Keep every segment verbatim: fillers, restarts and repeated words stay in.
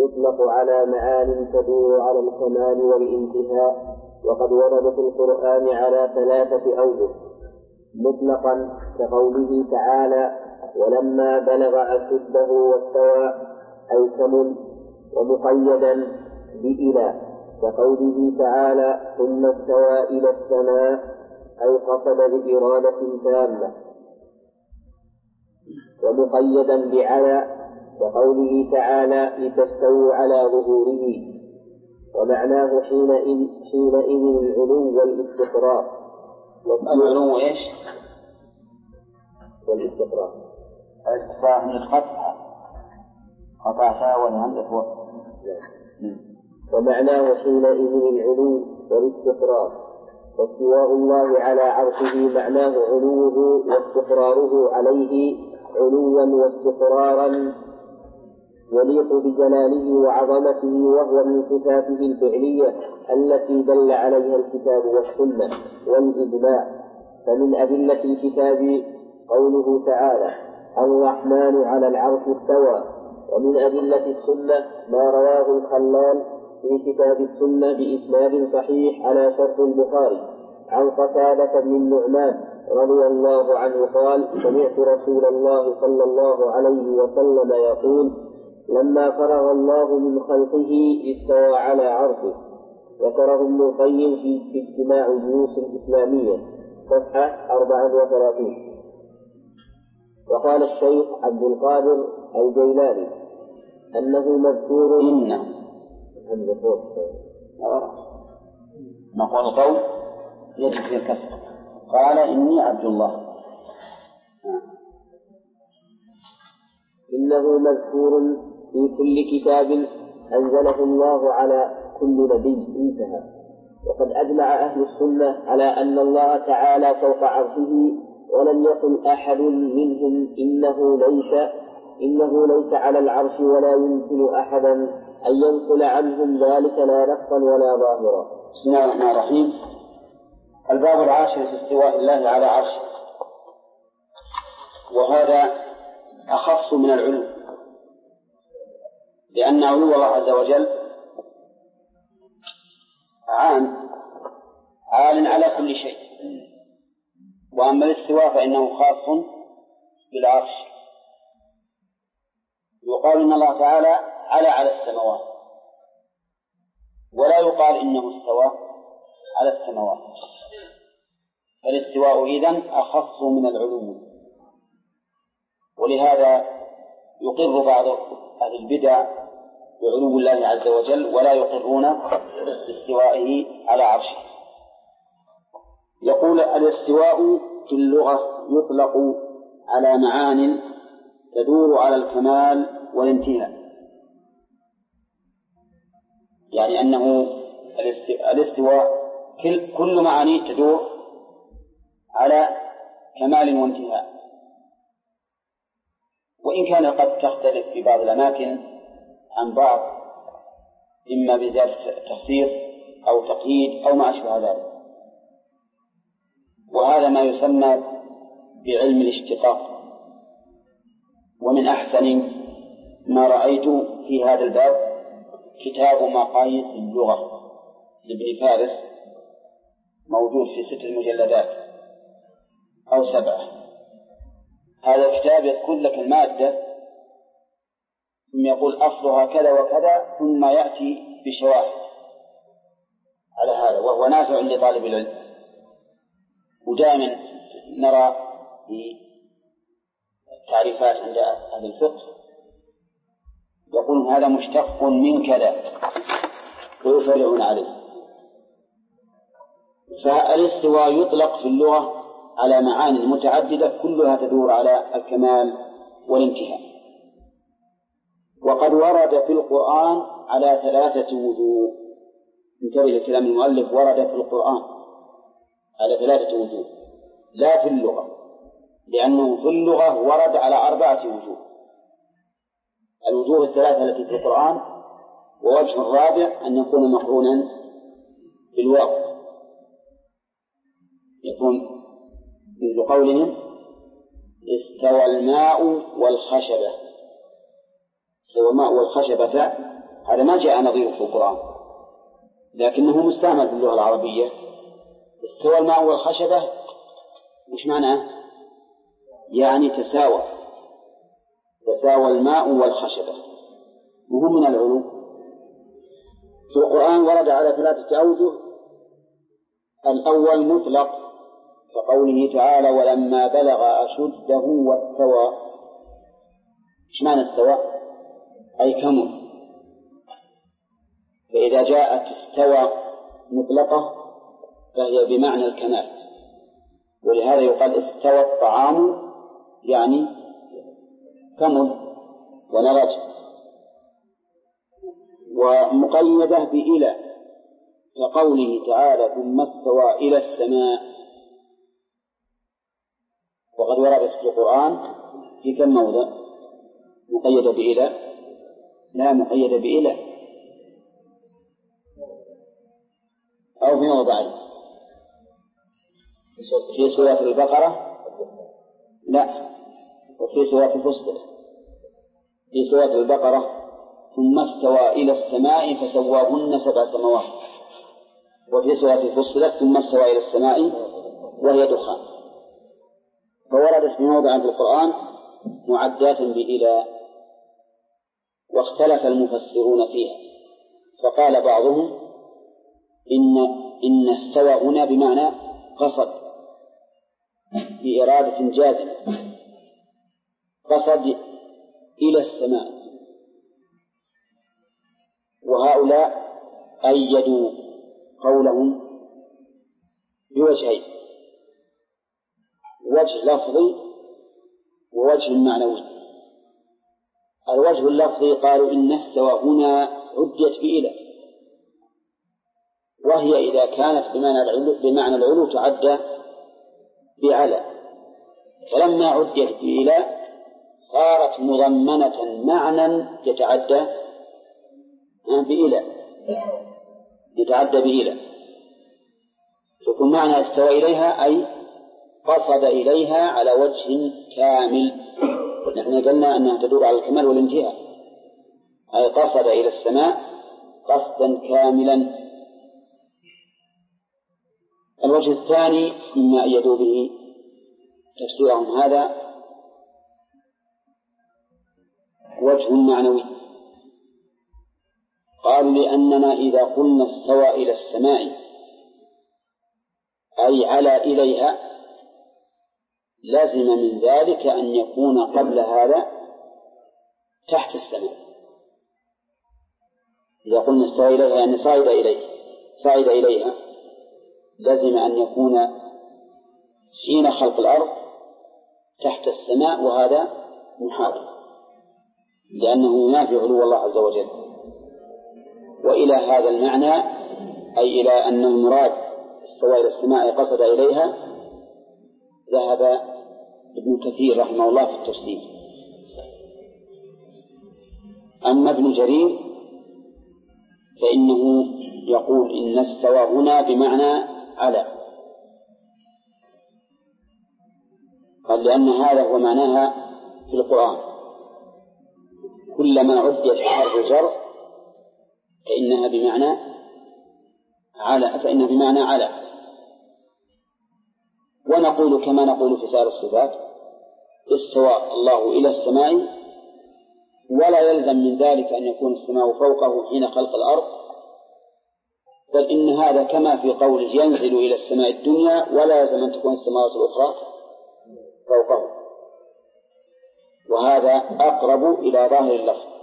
يطلق على معان تدور على الكمال والانتهاء، وقد ورد في القرآن على ثلاثة أوجه: مطلقا كقوله تعالى: ولما بلغ أشده واستوى أي كمل، ومقيدا بإلى كقوله تعالى: ثم استوى إلى السماء أي قصد بإرادة تامة، ومقيدا بعلى كقوله تعالى: لتستووا على ظهوره، ومعناه حينئذ حينئذ العلو والاستقرار. العلو ايش؟ والاستقرار. الاستقرار من الخطأ قطعتها والهمزة وصل. ومعناه حينئذ العلو والاستقرار. واستواء الله على عرشه معناه علوه واستقراره عليه علوا واستقرارا يليق بجلاله وعظمته، وهو من صفاته الفعلية التي دل عليها الكتاب والسنة والإجماع. فمن أدلة الكتاب قوله تعالى: الرحمن على العرش استوى. ومن أدلة السنة ما رواه الخلال في كتاب السنة بإسناد صحيح على شرط البخاري عن قتادة بن النعمان رضي الله عنه قال: سمعت رسول الله صلى الله عليه وسلم يقول: لما فرغ الله من خلقه استوى على عرشه. ذكره ابن القيم في اجتماع الجيوش الإسلامية صفحة أربعة وثلاثين. وقال الشيخ عبد القادر الجيلاني أنه مذكور إنه نقول قول يجب في الكسر. قال: إني عبد الله. إنه مذكور في كل كتاب أنزله الله على كل نبي. انتهى. وقد أجمع أهل السنة على أن الله تعالى فوق عرشه، ولم يقل أحد منهم إنه ليس إنه ليس على العرش، ولا يمكن أحدا أن ينقل عنهم ذلك لا نصا ولا ظاهرا. بسم الله الرحمن الرحيم. الباب العاشر في استواء الله على عرشه، وهذا أخص من العلو، لأن علو الله عز وجل عام عال على كل شيء، وأما الاستواء فإنه خاص بالعرش. يقال إن الله تعالى على على السماوات، ولا يقال إنه استوى على السماوات. فالاستواء إذن أخص من العلو، ولهذا يقر بعض أهل البدع بعلو الله عز وجل ولا يقرون باستوائه على عرشه. يقول: الاستواء في اللغة يطلق على معان تدور على الكمال والانتهاء، يعني أنه الاستواء كل معانيه تدور على كمال وانتهاء، وإن كان قد تختلف في بعض الأماكن عن بعض، إما بزيادة تفسير أو تقييد أو ما أشبه ذلك. وهذا ما يسمى بعلم الاشتقاق. ومن أحسن ما رأيت في هذا الباب كتاب مقاييس اللغة لابن فارس، موجود في ست المجلدات أو سبعة. هذا الكتاب يذكر لك المادة، ثم يقول أصلها كذا وكذا، ثم يأتي بشواهد على هذا، وهو نافع لطالب العلم. ودائما نرى في تعريفات عند أهل الفقه يقولون هذا مشتق من كذا ويفرعون عليه. فالاستواء يطلق في اللغة على معاني متعددة كلها تدور على الكمال والانتهاء. وقد ورد في القرآن على ثلاثة وجوه. انتبه لكلام المؤلف: ورد في القرآن على ثلاثة وجوه، لا في اللغة، لأنه في اللغة ورد على أربعة وجوه: الوجوه الثلاثة التي في القرآن، ووجه الرابع أن يكون مقرونا بالواو، يكون مثل قولهم: استوى الماء والخشبة. استوى الماء والخشبة هذا ما جاء نظيره في القرآن، لكنه مستعمل في اللغة العربية. استوى الماء والخشبة وش معناه؟ يعني تساوى، تساوى الماء والخشبة، وهم من العلو. في القرآن ورد على ثلاثة أوجه. الأول مطلق، كقوله تعالى ولما بلغ أشده واستوى. ايش معنى استوى؟ أي كمل. فإذا جاءت استوى مطلقة فهي بمعنى الكمال، ولهذا يقال استوى الطعام يعني كمل ونضج. ومقيدة بإلى، كقوله تعالى ثم استوى إلى السماء، وقد وردت في القرآن في كم موضع مقيدة بإلى؟ لا مقيدة بإلى، أو في موضعين. في سورة البقرة لا، وفي سورة الفصل. في سورة البقرة ثم استوى إلى السماء فسواهن سبع سماوات، وفي سورة الفصل ثم استوى إلى السماء وهي دخان. فوردت في موضع في القرآن معدات بإلى، واختلف المفسرون فيها، فقال بعضهم إن إن استوى هنا بمعنى قصد بإرادة جازمة، قصد إلى السماء. وهؤلاء أيدوا قولهم بوجهين، وجه لفظي ووجه معنوي. الوجه اللفظي قالوا إن استوى هنا عدت بإلى، وهي إذا كانت بمعنى العلو, بمعنى العلو تعدى بعلى، فلما عدت بإلى صارت مضمنة معنى يتعدى بإلى، يتعدى بإلى، يكون معنى استوى إليها أي قصد إليها على وجه كامل. نحن قلنا أنها تدور على الكمال والانتهاء، أي قصد إلى السماء قصدا كاملا. الوجه الثاني مما أيدوا به تفسيرهم هذا وجه معنوي، قالوا لأننا إذا قلنا استوى إلى السماء أي على إليها لازم من ذلك أن يكون قبل هذا تحت السماء. إذا قلنا استوى إليها يعني صعد إليه صعد إليها لازم أن يكون حين خلق الأرض تحت السماء، وهذا محال لأنه ينافي علو الله عز وجل. وإلى هذا المعنى أي إلى أن المراد استوى إلى السماء قصد إليها ذهب ابن كثير رحمه الله في التفسير. أما ابن جرير فإنه يقول إن استوى هنا بمعنى على، قال لأن هذا هو معناها في القرآن، كلما عدت حرف جر فإنها بمعنى على، فإنها بمعنى على. ونقول كما نقول في سائر الصفات استوى الله إلى السماء، ولا يلزم من ذلك أن يكون السماء فوقه حين خلق الأرض، بل إن هذا كما في قوله ينزل إلى السماء الدنيا ولا يلزم أن تكون السماوات الأخرى فوقه، وهذا أقرب إلى ظاهر اللفظ.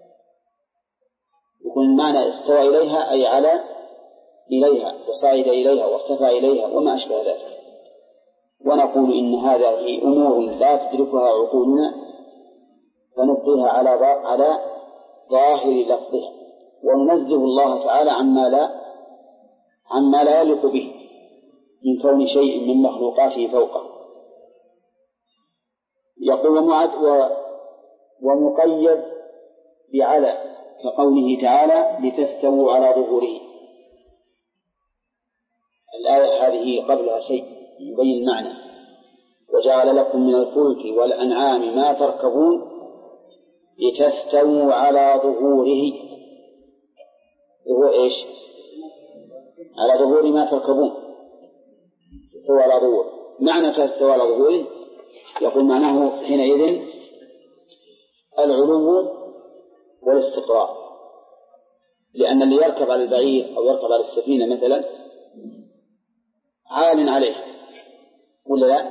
يكون معنى استوى إليها أي على إليها وصعد إليها وارتفع إليها وما أشبه ذلك. ونقول إن هذه أمور لا تدركها عقولنا، فنبقيها على على ظاهر لفظها، وننزه الله تعالى عما لا عما لا يليق به من كون شيء من مخلوقاته فوقه. يقول ومقيد بعلى كقوله تعالى لتستووا على ظهوره. الآية هذه قبلها شيء يبين المعنى، وجعل لكم من الفلك والأنعام ما تركبون لتستووا على ظهوره. وهو إيش؟ على ظهور ما تركبون، استوى على ظهور. معنى استوى على ظهوره يقول معناه حينئذ العلو والاستقرار، لأن اللي يركب على البعير أو يركب على السفينة مثلا عال عليه ولا لا؟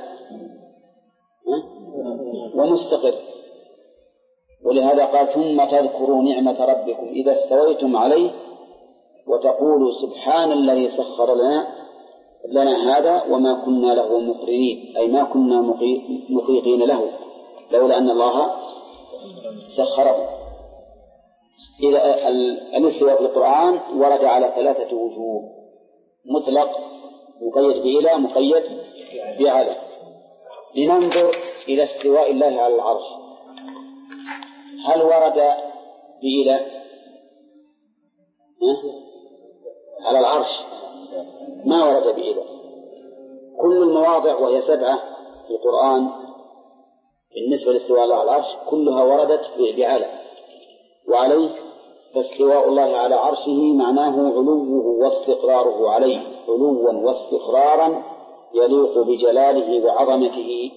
ومستقر. ولهذا قال ثم تذكروا نعمة ربكم إذا استويتم عليه وتقولوا سبحان الذي سخر لنا لنا هذا وما كنا له مقرنين، أي ما كنا مطيقين له لولا أن الله سخره. إذا الاستواء في القرآن ورد على ثلاثة وجوه: مطلق، مقيد بإلى، مقيد بعلى. لننظر إلى استواء الله على العرش، هل ورد بإلى على العرش؟ ما ورد بإلى. كل المواضع وهي سبعة في القرآن بالنسبة للاستواء على العرش كلها وردت بعلى وعليه. فاستواء الله على عرشه معناه علوه واستقراره عليه، علوا واستقرارا يليق بجلاله وعظمته.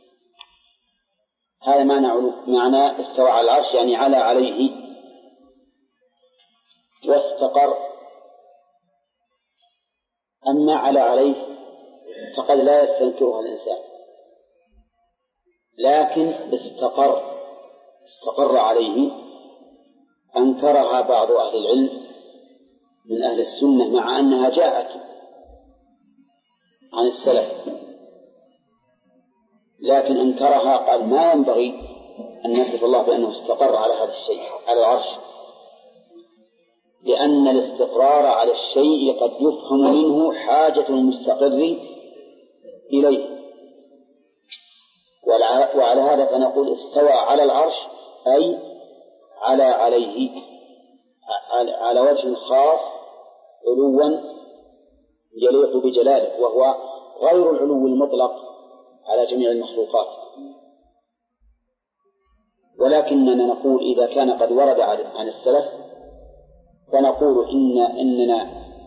هذا معنى علو، معنى استوى على العرش يعني على عليه. واستقر، أما على عليه فقد لا يستنكرها الإنسان، لكن استقر استقر عليه أنكرها بعض أهل العلم من أهل السنة مع أنها جاءت عن السلف، لكن أنكرها، قال ما ينبغي أن نصف الله بأنه استقر على هذا الشيء على العرش، لأن الاستقرار على الشيء قد يفهم منه حاجة المستقر إليه. وعلى هذا فنقول استوى على العرش أي على عليه على وجه خاص علوا يليق بجلاله، وهو غير العلو المطلق على جميع المخلوقات. ولكننا نقول إذا كان قد ورد عن السلف فنقول إن إننا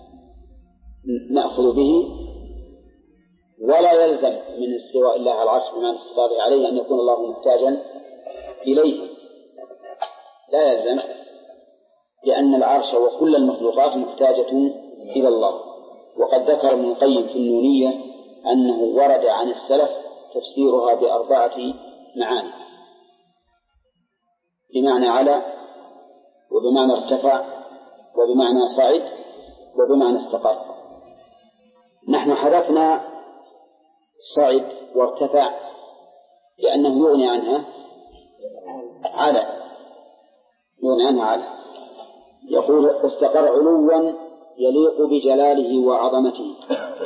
نأخذ به، ولا يلزم من استواء الله على العرش بما استفاضه عليه أن يكون الله محتاجا إليه، لا يلزم، لأن العرش وكل المخلوقات محتاجة إلى الله. وقد ذكر ابن القيم في النونية أنه ورد عن السلف تفسيرها بأربعة معاني: بمعنى على، وبمعنى ارتفع، وبمعنى صعد، وبمعنى استقر. نحن حذفنا صعد وارتفع لأنه يغني عنها على يغني عنها على يقول استقر علوا يليق بجلاله وعظمته،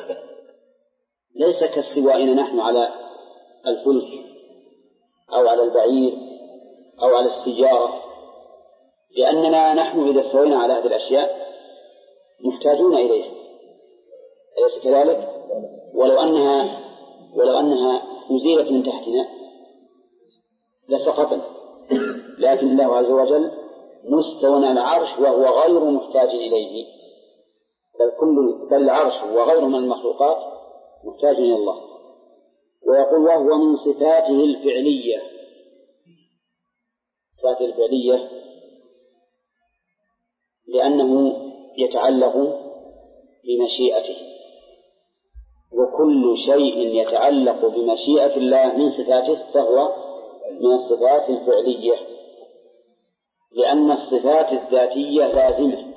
ليس كاستوائنا نحن على الفلك أو على البعير أو على السيارة، لأننا نحن إذا استوينا على هذه الأشياء محتاجون إليها، أليس كذلك؟ ولو أنها ولو أنها أزيلت من تحتنا لسقطنا، لكن الله عز وجل مستوى على العرش وهو غير محتاج إليه، بل كل بل العرش وغيره من المخلوقات محتاج إلى الله. ويقول وهو من صفاته الفعلية. صفاته الفعلية لأنه يتعلق بمشيئته، وكل شيء يتعلق بمشيئة الله من صفاته فهو من الصفات الفعلية، لأن الصفات الذاتية لازمة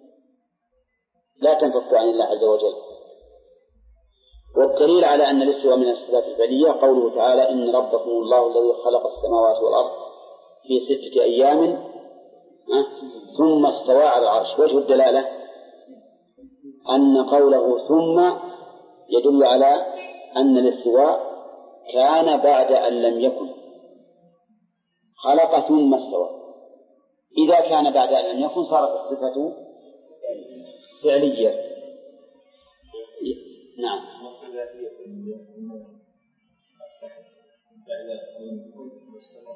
لا تنفك عن الله عز وجل. والدليل على أن الاستواء من الصفات الفعلية قوله تعالى إن ربكم الله الذي خلق السماوات والأرض في ستة أيام ثم استوى على العرش. وجه الدلالة أن قوله ثم يدل على أن الاستواء كان بعد أن لم يكن، خلق ثم استوى. إذا كان بعد أن لم يكن صارت الصفة فعلية. نعم.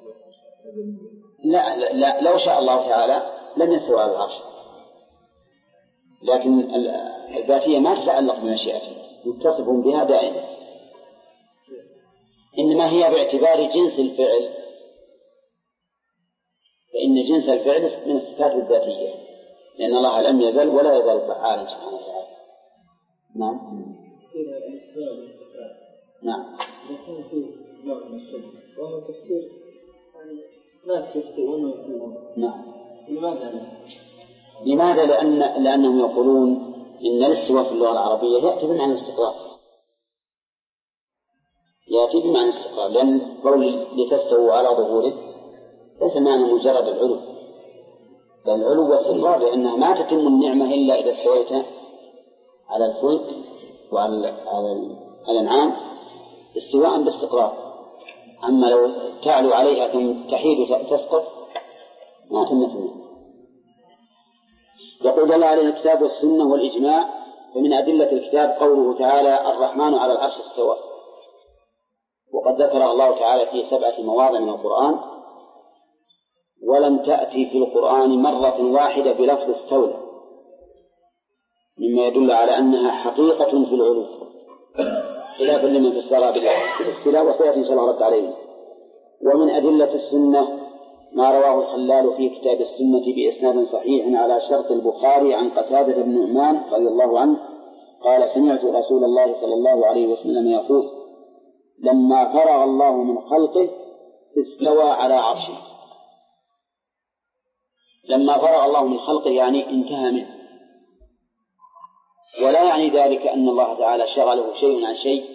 لا, لا, لا لو شاء الله تعالى لم يستوى على العرش، لكن الذاتية ما تتعلق بمشيئته، متصف بها دائما، إنما هي باعتبار جنس الفعل، فإن جنس الفعل من الصفات الذاتية، لأن الله لم يزل ولا يزال فعالا سبحانه وتعالى. نعم. نعم. يكون فيه نوع من الشبه وهو تفسير ناس يخطئون ويقولون. نعم. لماذا؟ لماذا؟ لأن لأنهم يقولون إن الاستواء في اللغة العربية يأتي بمعنى الاستقرار، يأتي بمعنى الاستقرار، لأن قول لتستووا على ظهوره ليس معنى مجرد العلو، بل العلو والاستقرار، لأنها ما تتم النعمة إلا إذا استويت على الفلك وعلى على الأنعام استواء باستقرار. أما لو تعلو عليها ثم تحيد تسقط ما تمت النعمة. يقول الله عليه الكتاب والسنة والإجماع. فمن أدلة الكتاب قوله تعالى الرحمن على العرش استوى، وقد ذكر الله تعالى في سبعة مواضع من القرآن، ولم تأتي في القرآن مرة واحدة بلفظ استولى، مما يدل على أنها حقيقة في العلو، خلافا لمن فسرها بالاستيلاء، وسيأتي إن شاء الله رد عليه. ومن أدلة السنة ما رواه الحلال في كتاب السنة بإسناد صحيح على شرط البخاري عن قتادة بن نعمان رضي الله عنه قال سمعت رسول الله صلى الله عليه وسلم يقول لما فرغ الله من خلقه استوى على عرشه. لما فرغ الله من خلقه يعني انتهى منه، ولا يعني ذلك أن الله تعالى شغله شيء عن شيء،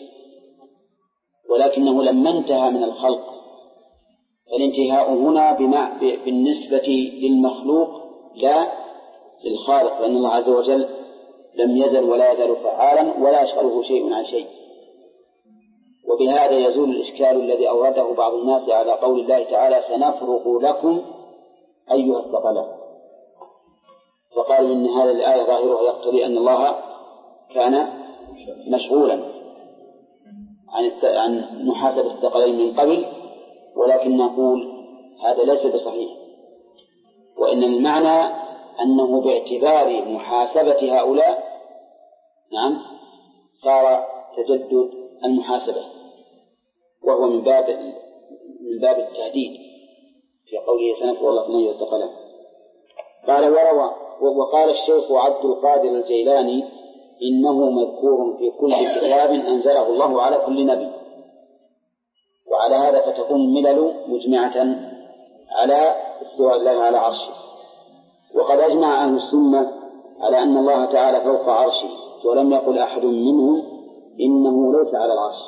ولكنه لما انتهى من الخلق، فالانتهاء هنا بالنسبة للمخلوق لا للخالق، لأن الله عز وجل لم يزل ولا يزال فعالا ولا يشغله شيء عن شيء. وبهذا يزول الإشكال الذي أورده بعض الناس على قول الله تعالى سنفرغ لكم أيها الثقلان، فقالوا إن هذه الآية ظاهرها يقتضي أن الله كان مشغولا عن محاسبة الثقلين من قبل، ولكن نقول هذا ليس بصحيح، وإن المعنى أنه باعتبار محاسبة هؤلاء نعم صار تجدد المحاسبة، وهو من باب من باب التهديد في قوله سنفرغ لكم أيها الثقلان. قال وروى وقال الشيخ عبد القادر الجيلاني إنه مذكور في كل كتاب أنزله الله على كل نبي، وعلى هذا فتكون الملل مجمعة على استواء الله على عرشه. وقد أجمع أهل السنة على أن الله تعالى فوق عرشه، ولم يقل أحد منهم إنه ليس على العرش.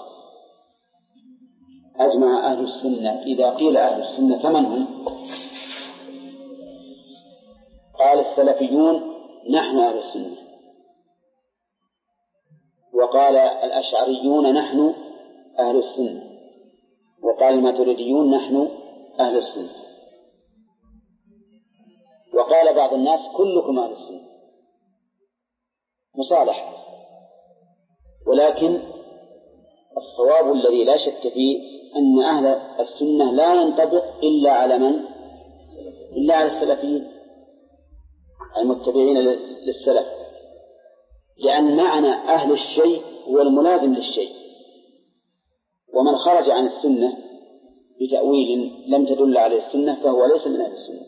أجمع أهل السنة. إذا قيل أهل السنة فمن هم؟ قال السلفيون نحن أهل السنة، وقال الأشعريون نحن أهل السنة، وقال الماتريديون نحن أهل السنة، وقال بعض الناس كلكم أهل السنة مصالحة. ولكن الصواب الذي لا شك فيه أن أهل السنة لا ينطبق إلا على من؟ إلا على السلفيين المتبعين للسلف، لأن معنى أهل الشيء هو الملازم للشيء، ومن خرج عن السنة بتأويل لم تدل عليه السنة فهو ليس من أهل السنة.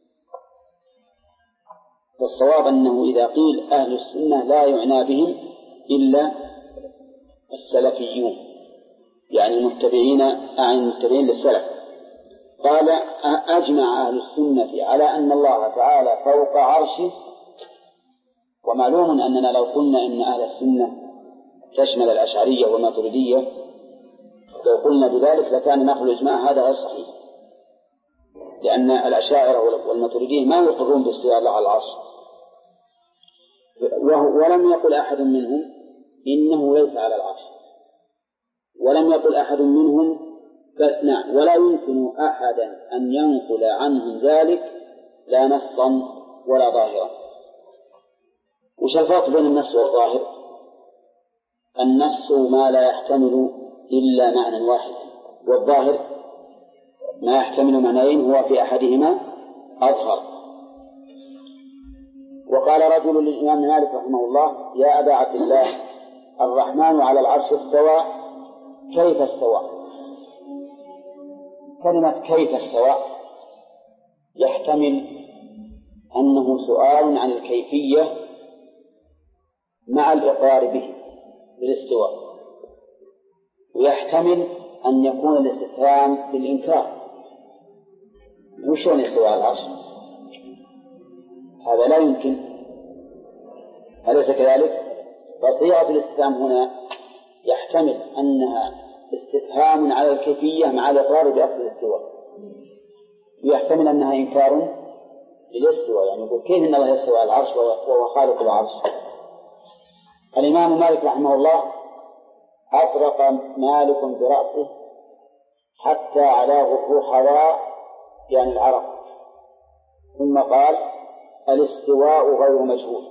والصواب أنه إذا قيل أهل السنة لا يعنى بهم إلا السلفيون، يعني المتبعين عن المتبعين للسلف. قال أجمع أهل السنة على أن الله تعالى فوق عرشه. ومعلوم أننا لو قلنا إن أهل السنة تشمل الأشعرية والماتريدية لو قلنا بذلك لكان نقل الإجماع هذا غير صحيح، لأن الأشاعرة والماتريدية ما يقرون باستواء الله على العرش، ولم يقل أحد منهم إنه ليس على العرش، ولم يقل أحد منهم نعم ولا يمكن أحدا أن ينقل عنهم ذلك لا نصا ولا ظاهرا. وش الفرق بين النص والظاهر؟ النص ما لا يحتمل إلا معنى واحد، والظاهر ما يحتمل معنيين هو في أحدهما أظهر. وقال رجل للإمام مالك رحمه الله: يا أبا عبد الله، الرحمن على العرش استوى، كيف استوى؟ كلمة كيف استوى يحتمل أنه سؤال عن الكيفية مع الإقرار به بالاستواء، ويحتمل أن يكون الاستفهام بالإنكار: وشون يستوى على العرش؟ هذا لا يمكن، أليس كذلك؟ فصيغة الاستفهام هنا يحتمل أنها استفهام على الكيفية مع الإقرار بأصل الاستواء، ويحتمل أنها إنكار للاستواء، يعني يقول: كيف إن الله يستوى على العرش وهو خالق العرش؟ الإمام مالك رحمه الله أطرق مالك برأسه حتى علاه الرحراء، يعني العرق، ثم قال: الاستواء غير مجهول.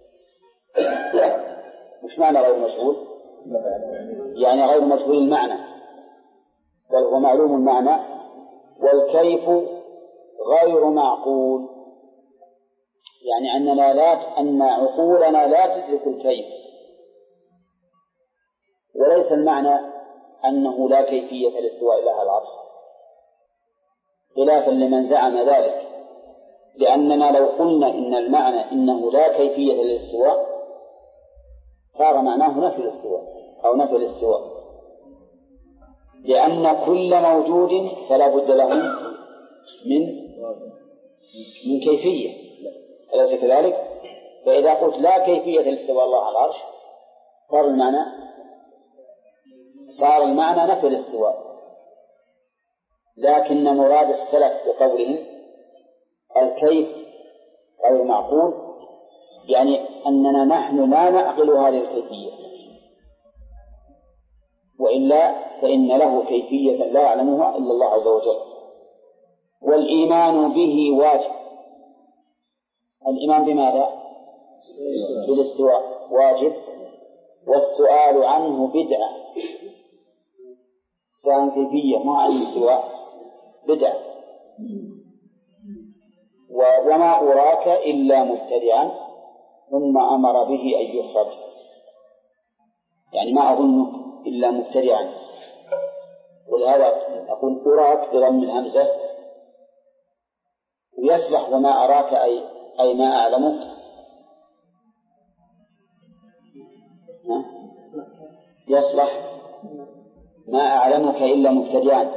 مش معنى غير مجهول؟ يعني غير مجهول المعنى، بل هو معلوم المعنى. والكيف غير معقول، يعني أننا لا أن عقولنا لا تدرك الكيف، وليس المعنى أنه لا كيفية الاستواء إلى العرش، خلافا لمن زعم ذلك، لأننا لو قلنا إن المعنى إنه لا كيفية للاستواء صار معناه نفي الاستواء أو نفي الاستواء، لأن كل موجود فلا بد له من من كيفية، أليس كذلك؟ فإذا قلت لا كيفية الاستواء الله على العرش صار المعنى صار المعنى نفي الاستواء. لكن مراد السلف بقولهم الكيف غير معقول، يعني أننا نحن لا نعقل هذه الكيفية، وإلا فإن له كيفية لا يعلمها إلا الله عز وجل. والإيمان به واجب. الإيمان بماذا؟ بالاستواء واجب، والسؤال عنه بدعة. سؤال كيفية مع الاستواء بدعة. وما أراك إلا مبتدعا ثم أمر به أن يخرج، يعني ما أظنك إلا مبتدعا. ولهذا أقول أراك بضم الهمزة، ويصلح وما أراك أي أي ما أعلمك، يصلح ما أعلمك إلا مبتدعا.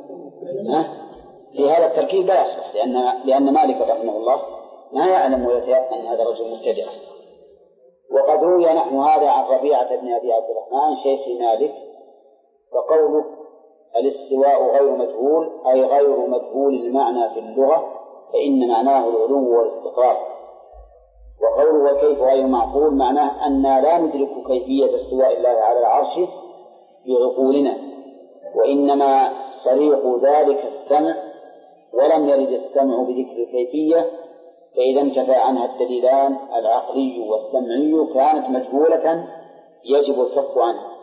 في هذا التركيب لا يصلح، لأن لأن مالك رحمه الله ما يعلم ويتيقن هذا الرجل مبتدع. وقد روي نحن هذا عن ربيعة بن أبي عبد الرحمن شيخ مالك، وقوله الاستواء غير مجهول أي غير مجهول المعنى في اللغة، فإن معناه العلو والاستقرار. وقوله وكيف غير معقول معناه أن لا ندرك كيفية استواء الله على العرش بعقولنا، وإنما طريق ذلك السمع، ولم يرد السمع بذكر الكيفية، فإذا انتفى عنها الدليلان العقلي والسمعي كانت مجهولة يجب الكف عنها.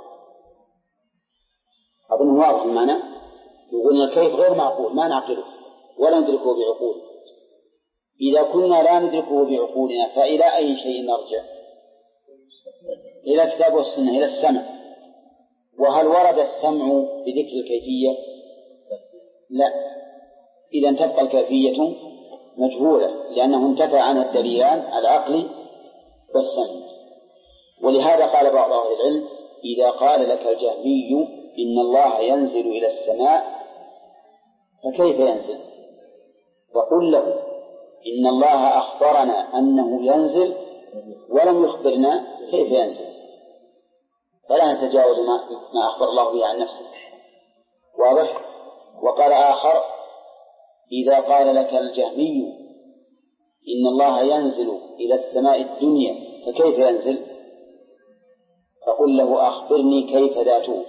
أظن واضح المعنى. يقول الكيف غير معقول ما نعقله ولا ندركه بعقول. إذا كنا لا ندركه بعقولنا فإلى أي شيء نرجع؟ إلى الكتاب والسنة، إلى السمع. وهل ورد السمع بذكر الكيفية؟ لا. إذا تبقى الكيفية مجهولة، لأنه انتفى عنها الدليلان العقلي والسمع. ولهذا قال بعض أهل العلم إذا قال لك الجهمي إن الله ينزل إلى السماء فكيف ينزل؟ وقل له إن الله أخبرنا أنه ينزل ولم يخبرنا كيف ينزل، فلا نتجاوز ما أخبر الله به عن نفسه. واضح؟ وقال آخر إذا قال لك الجهمي إن الله ينزل إلى السماء الدنيا فكيف ينزل؟ فقل له أخبرني كيف ذاته،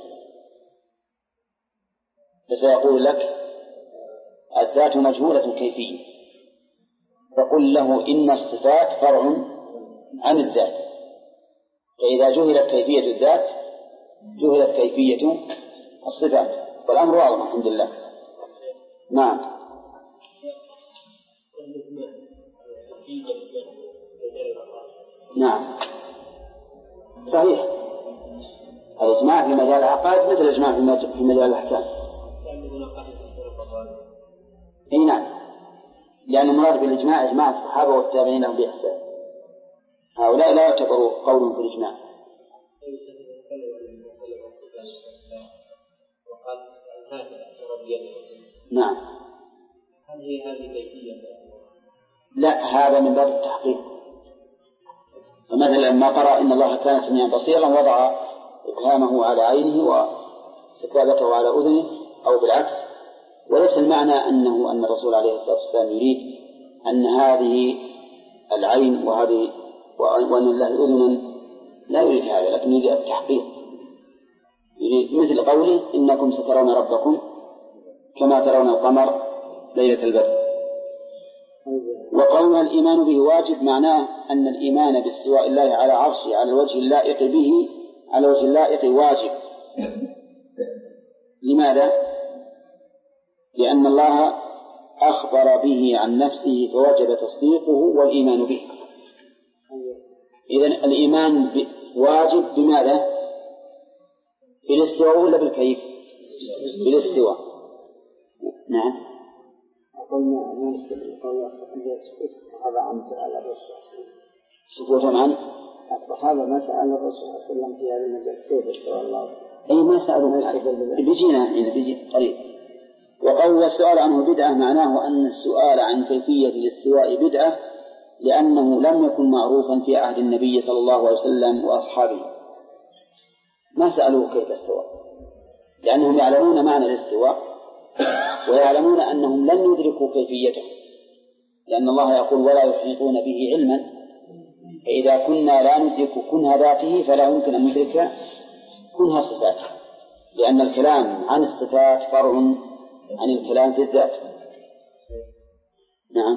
فسيقول لك الذات مجهولة كيفية، فقل له إن الصفات فرع عن الذات، فإذا جهلت كيفية الذات جهلت كيفية الصفات، والأمر واضح الحمد لله. نعم. نعم صحيح. الإجماع في مجال العقائد مثل الإجماع في مجال الأحكام. اي نعم، لأن المراد بالإجماع إجماع الصحابة والتابعين لهم بإحسان، هؤلاء لا يعتبروا قولهم في الإجماع. نعم. هل هي هذه كيفية؟ لا، هذا من باب التحقيق. فمثلا لما قرأ إن الله كان سميعا بصيرا وضع إبهامه على عينه وسكابته على أذنه أو بالعكس، وليس المعنى أنه أن الرسول عليه الصلاة والسلام يريد أن هذه العين وهذه وأن الله أذنا، لا يريد هذا، لكن يريد التحقيق، يريد مثل قوله إنكم سترون ربكم كما ترون القمر ليلة البدر. وقولنا الإيمان به واجب معناه أن الإيمان باستواء الله على عرشه على الوجه اللائق به على وجه اللائق واجب. لماذا؟ لأن الله أخبر به عن نفسه فوجب تصديقه والإيمان به. إذن الإيمان واجب بماذا؟ بالاستواء ولا بالكيف؟ بالاستواء. نعم. قلنا ما نستطيع قول الصحابة عن سؤال الرسول سكوتهم عن الصحابة ما سأل الرسول صلى الله عليه وسلم في هذا المجال كيف استوى الله؟ أي ما سألوا، بيجينا هنا بيجي قريب. وقول السؤال عنه بدعة معناه أن السؤال عن كيفية الاستواء بدعة، لأنه لم يكن معروفا في عهد النبي صلى الله عليه وسلم وأصحابه، ما سألوه كيف استوى، لأنهم يعلمون معنى الاستواء ويعلمون أنهم لن يدركوا كيفيته، لأن الله يقول ولا يحيطون به علما، فإذا كنا لا ندرك كنه ذاته فلا يمكن أن ندرك كنه صفاته، لأن الكلام عن الصفات فرع عن الكلام في الذات. نعم.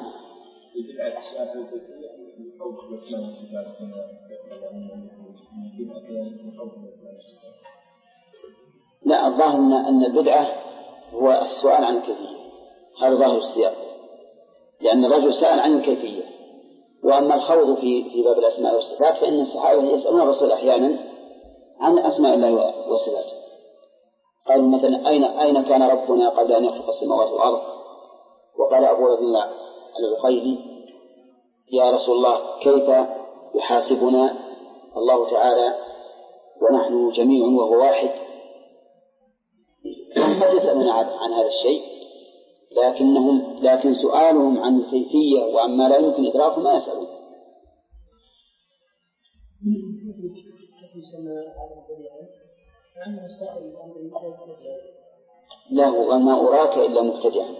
لا، الظاهر أن البدعة هو السؤال عن الكيفية، هذا ظاهر السياق، لأن الرجل سأل عن الكيفية. وأما الخوض في في باب الأسماء والصفات فإن الصحابة يسألون الرسول أحيانا عن أسماء الله وصفاته. قالوا مثلا أين أين كان ربنا قبل أن يخلق السماوات والأرض؟ وقال أبو رضي الله العقيلي يا رسول الله كيف يحاسبنا الله تعالى ونحن جميع وهو واحد؟ قد يسألون عن هذا الشيء، لكنهم لكن سؤالهم عن الكيفية وعما لا يمكن إدراكه ما يسألون. لا، وما أراك إلا مبتدعا.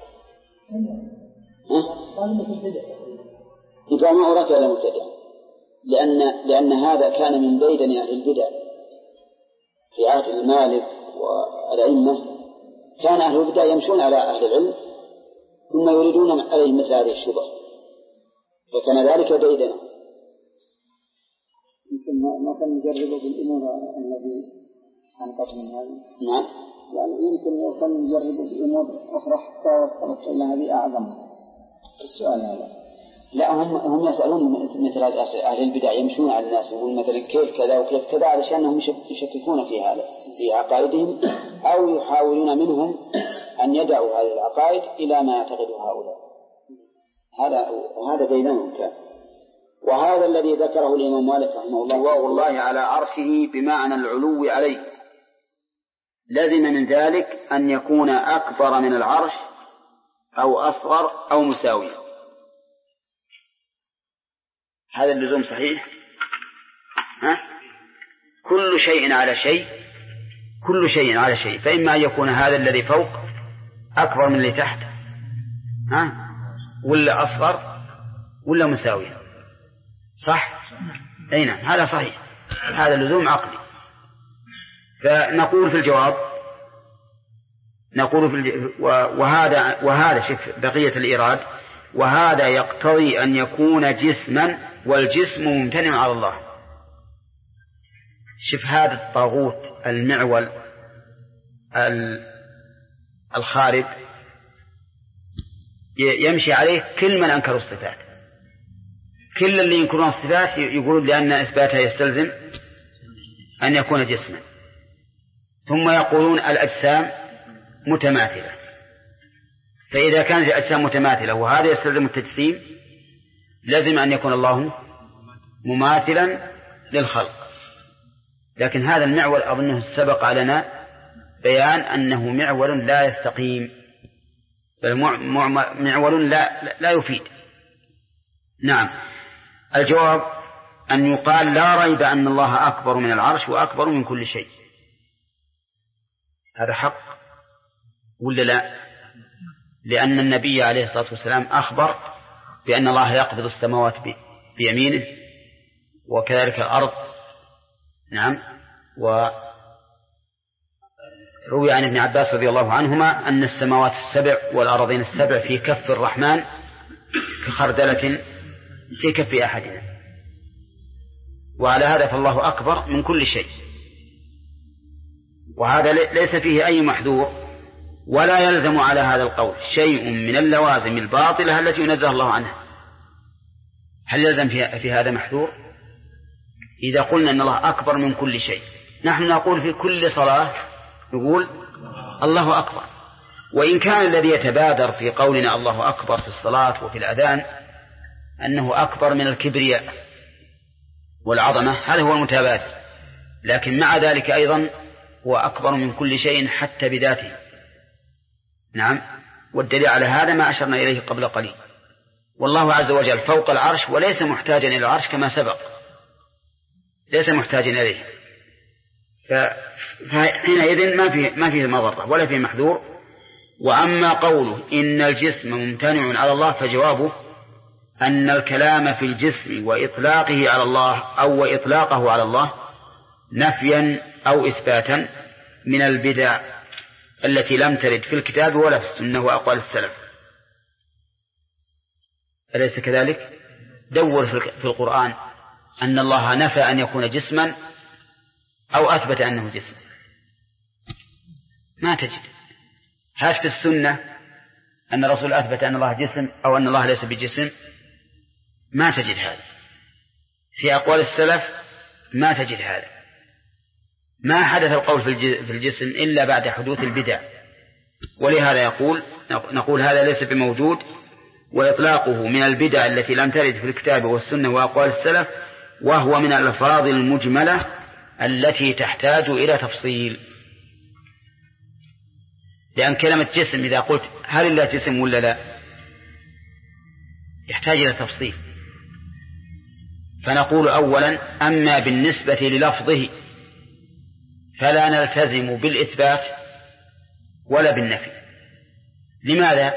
إذا ما أراك إلا مبتدعا، لأن لأن هذا كان من ديدن أهل البدع في عهد المالك والأئمة. كان أهل البدع يمشون على أهل العلم ثم يريدون عليه مثل هذه الشبه، فكان ذلك ديدنا. يمكن ما كان يجربوا بالأمور الذي أنقذ من هذا. نعم. يعني يمكن كان يجربوا بأمور أخرى حتى وصلت إلى هذه أعظم. السؤال هذا. لا، هم هم يسألون مثل أهل البدع، يمشون على الناس يقول مثلا كيف كذا وكيف كذا، علشانهم يشككون في هذا في عقائدهم، أو يحاولون منهم أن يدعوا هذه العقائد إلى ما يعتقده هؤلاء. هذا هذا بينهم كان. وهذا الذي ذكره الإمام مالك رحمه الله والله على عرشه بمعنى العلو عليه، لازم من ذلك أن يكون أكبر من العرش أو أصغر أو مساوي. هذا اللزوم صحيح. ها؟ كل شيء على شيء كل شيء على شيء فإما أن يكون هذا الذي فوق أكبر من اللي تحت، ها؟ ولا أصغر ولا مساوي، صح؟ أي نعم، هذا صحيح، هذا لزوم عقلي. فنقول في الجواب نقول في الج... وهذا وهذا شوف بقية الإيراد، وهذا يقتضي أن يكون جسما، والجسم ممتنع على الله. شوف هذا الطاغوت المعول الخارج يمشي عليه كل من أنكر الصفات، كل اللي ينكرون الصفات يقولون لأن إثباتها يستلزم أن يكون جسما، ثم يقولون الأجسام متماثلة، فإذا كانت الأجسام متماثلة وهذا يستلزم التجسيم لازم أن يكون الله مماثلا للخلق. لكن هذا المعول أظنه سبق لنا بيان أنه معول لا يستقيم، بل معول لا, لا يفيد. نعم، الجواب أن يقال لا ريب أن الله أكبر من العرش وأكبر من كل شيء. هذا حق ولا لا؟ لأن النبي عليه الصلاة والسلام أخبر بأن الله يقبض السماوات بيمينه وكذلك الأرض. نعم، وروي عن ابن عباس رضي الله عنهما أن السماوات السبع والأرضين السبع في كف الرحمن كخردلة في كف أحدنا، وعلى هذا فالله أكبر من كل شيء، وهذا ليس فيه أي محذور، ولا يلزم على هذا القول شيء من اللوازم الباطلة التي ينزه الله عنها. هل يلزم في هذا محذور؟ إذا قلنا أن الله أكبر من كل شيء، نحن نقول في كل صلاة نقول الله أكبر، وإن كان الذي يتبادر في قولنا الله أكبر في الصلاة وفي الأذان أنه أكبر من الكبرياء والعظمة، هذا هو المتبادر، لكن مع ذلك أيضا هو أكبر من كل شيء حتى بذاته. نعم، والدليل على هذا ما أشرنا إليه قبل قليل، والله عز وجل فوق العرش وليس محتاجا إلى العرش كما سبق، ليس محتاجا إليه، فحينئذ ما فيه ما فيه مضرة ولا فيه محذور. وأما قوله إن الجسم ممتنع على الله فجوابه أن الكلام في الجسم وإطلاقه على الله أو إطلاقه على الله نفيا أو إثباتا من البدع التي لم ترد في الكتاب ولا في السنة وأقوال السلف. أليس كذلك؟ دور في القرآن أن الله نفى أن يكون جسما أو أثبت أنه جسم، ما تجد. هات في السنة أن الرسول أثبت أن الله جسم أو أن الله ليس بجسم، ما تجد هذا. في أقوال السلف ما تجد هذا. ما حدث القول في الجسم إلا بعد حدوث البدع، ولهذا يقول نقول هذا ليس بموجود، وإطلاقه من البدع التي لم ترد في الكتاب والسنة وأقوال السلف، وهو من الألفاظ المجملة التي تحتاج إلى تفصيل. لأن كلمة جسم إذا قلت هل الله جسم ولا لا يحتاج إلى تفصيل. فنقول أولا أما بالنسبة للفظه فلا نلتزم بالإثبات ولا بالنفي. لماذا؟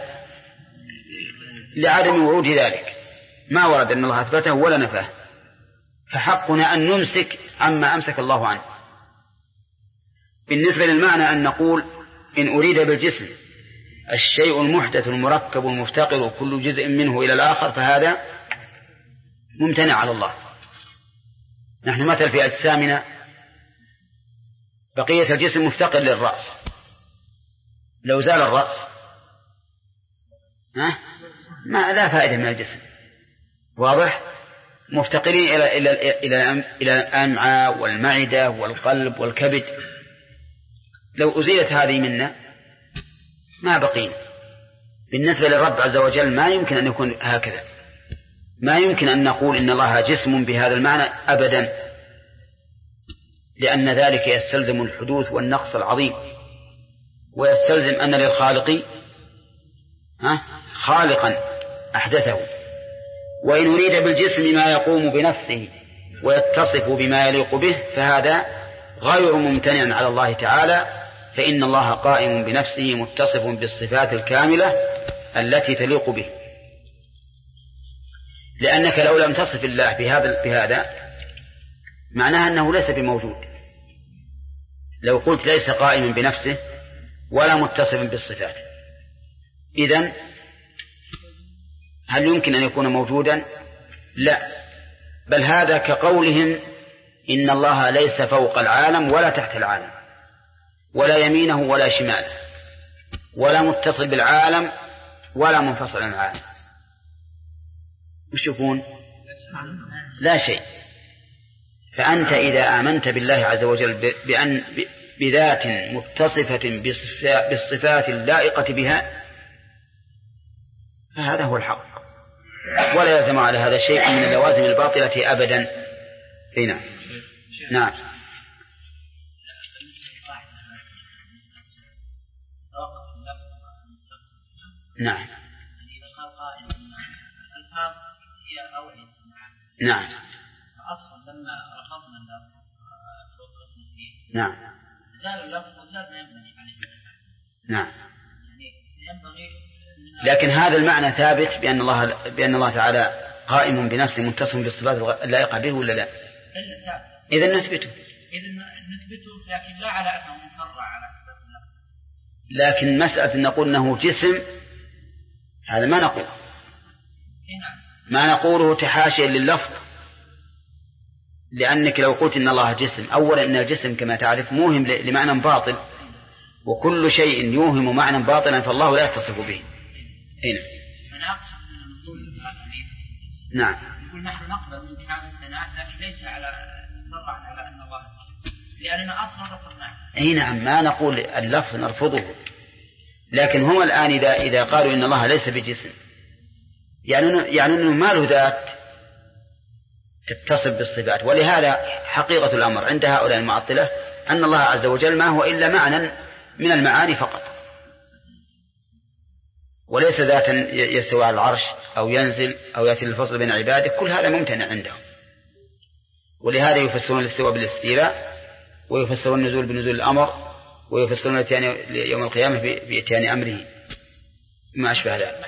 لعدم ورود ذلك، ما ورد أن الله أثبته ولا نفاه، فحقنا أن نمسك عما أمسك الله عنه. بالنسبة للمعنى أن نقول إن أريد بالجسم الشيء المحدث المركب المفتقر كل جزء منه إلى الآخر فهذا ممتنع على الله. نحن مثل في أجسامنا بقية الجسم مفتقر للرأس، لو زال الرأس ها ما لا فائدة من الجسم، واضح؟ مفتقرين إلى إلى إلى إلى الأمعاء والمعدة والقلب والكبد، لو أزيلت هذه منا ما بقينا. بالنسبة للرب عز وجل ما يمكن أن يكون هكذا، ما يمكن أن نقول إن الله جسم بهذا المعنى أبدا، لأن ذلك يستلزم الحدوث والنقص العظيم، ويستلزم أن للخالق خالقا أحدثه. وإن أريد بالجسم ما يقوم بنفسه ويتصف بما يليق به فهذا غير ممتنع على الله تعالى، فإن الله قائم بنفسه متصف بالصفات الكاملة التي تليق به. لأنك لو لم تصف الله بهذا بهذا معناها أنه ليس بموجود. لو قلت ليس قائما بنفسه ولا متصفا بالصفات، إذن هل يمكن أن يكون موجودا؟ لا، بل هذا كقولهم إن الله ليس فوق العالم ولا تحت العالم ولا يمينه ولا شماله ولا متصل بالعالم ولا منفصل عن العالم. وش يكون؟ لا شيء. فأنت إذا آمنت بالله عز وجل بأن بذات متصفة بالصفات اللائقة بها فهذا هو الحق، ولا يلزم على هذا شيء من اللوازم الباطلة أبدا. هنا نعم. نعم نعم فأصلا لما رفضنا اللفظ نعم زال اللفظ وزال ما ينبغي عليه. نعم. يعني ينبغي. لكن هذا المعنى ثابت بأن الله بأن الله تعالى قائم بنفسه متصف بالصفات اللائقة به ولا لا؟ إذا نثبته. إذا نثبته لكن لا على أنه مفرع على صفات الله. لكن مسألة أن نقول أنه جسم هذا ما نقول. ما نقوله تحاشيا لللفظ، لأنك لو قلت إن الله جسم، أولا إن الجسم كما تعرف موهم لمعنى باطل، وكل شيء يوهم معنى باطلا فالله لا يتصف به. هنا نعم. يقول نحن نقبل من كتاب الثناء لكن ليس على نطلع على أن الله لأننا أصلا رفضناه. أي نعم، ما نقول اللفظ نرفضه، لكن هم الآن إذا إذا قالوا إن الله ليس بجسم يعني يعني أنه ما له ذات تتصف بالصفات. ولهذا حقيقة الأمر عند هؤلاء المعطلة أن الله عز وجل ما هو إلا معنى من المعاني فقط، وليس ذاتا يستوى على العرش أو ينزل أو يأتي الفصل بين عباده، كل هذا ممتنع عندهم. ولهذا يفسرون الاستواء بالاستيلاء، ويفسرون النزول بنزول الأمر، ويفسرون الاتيان يوم القيامة بإتيان أمره ما أشبه ذلك.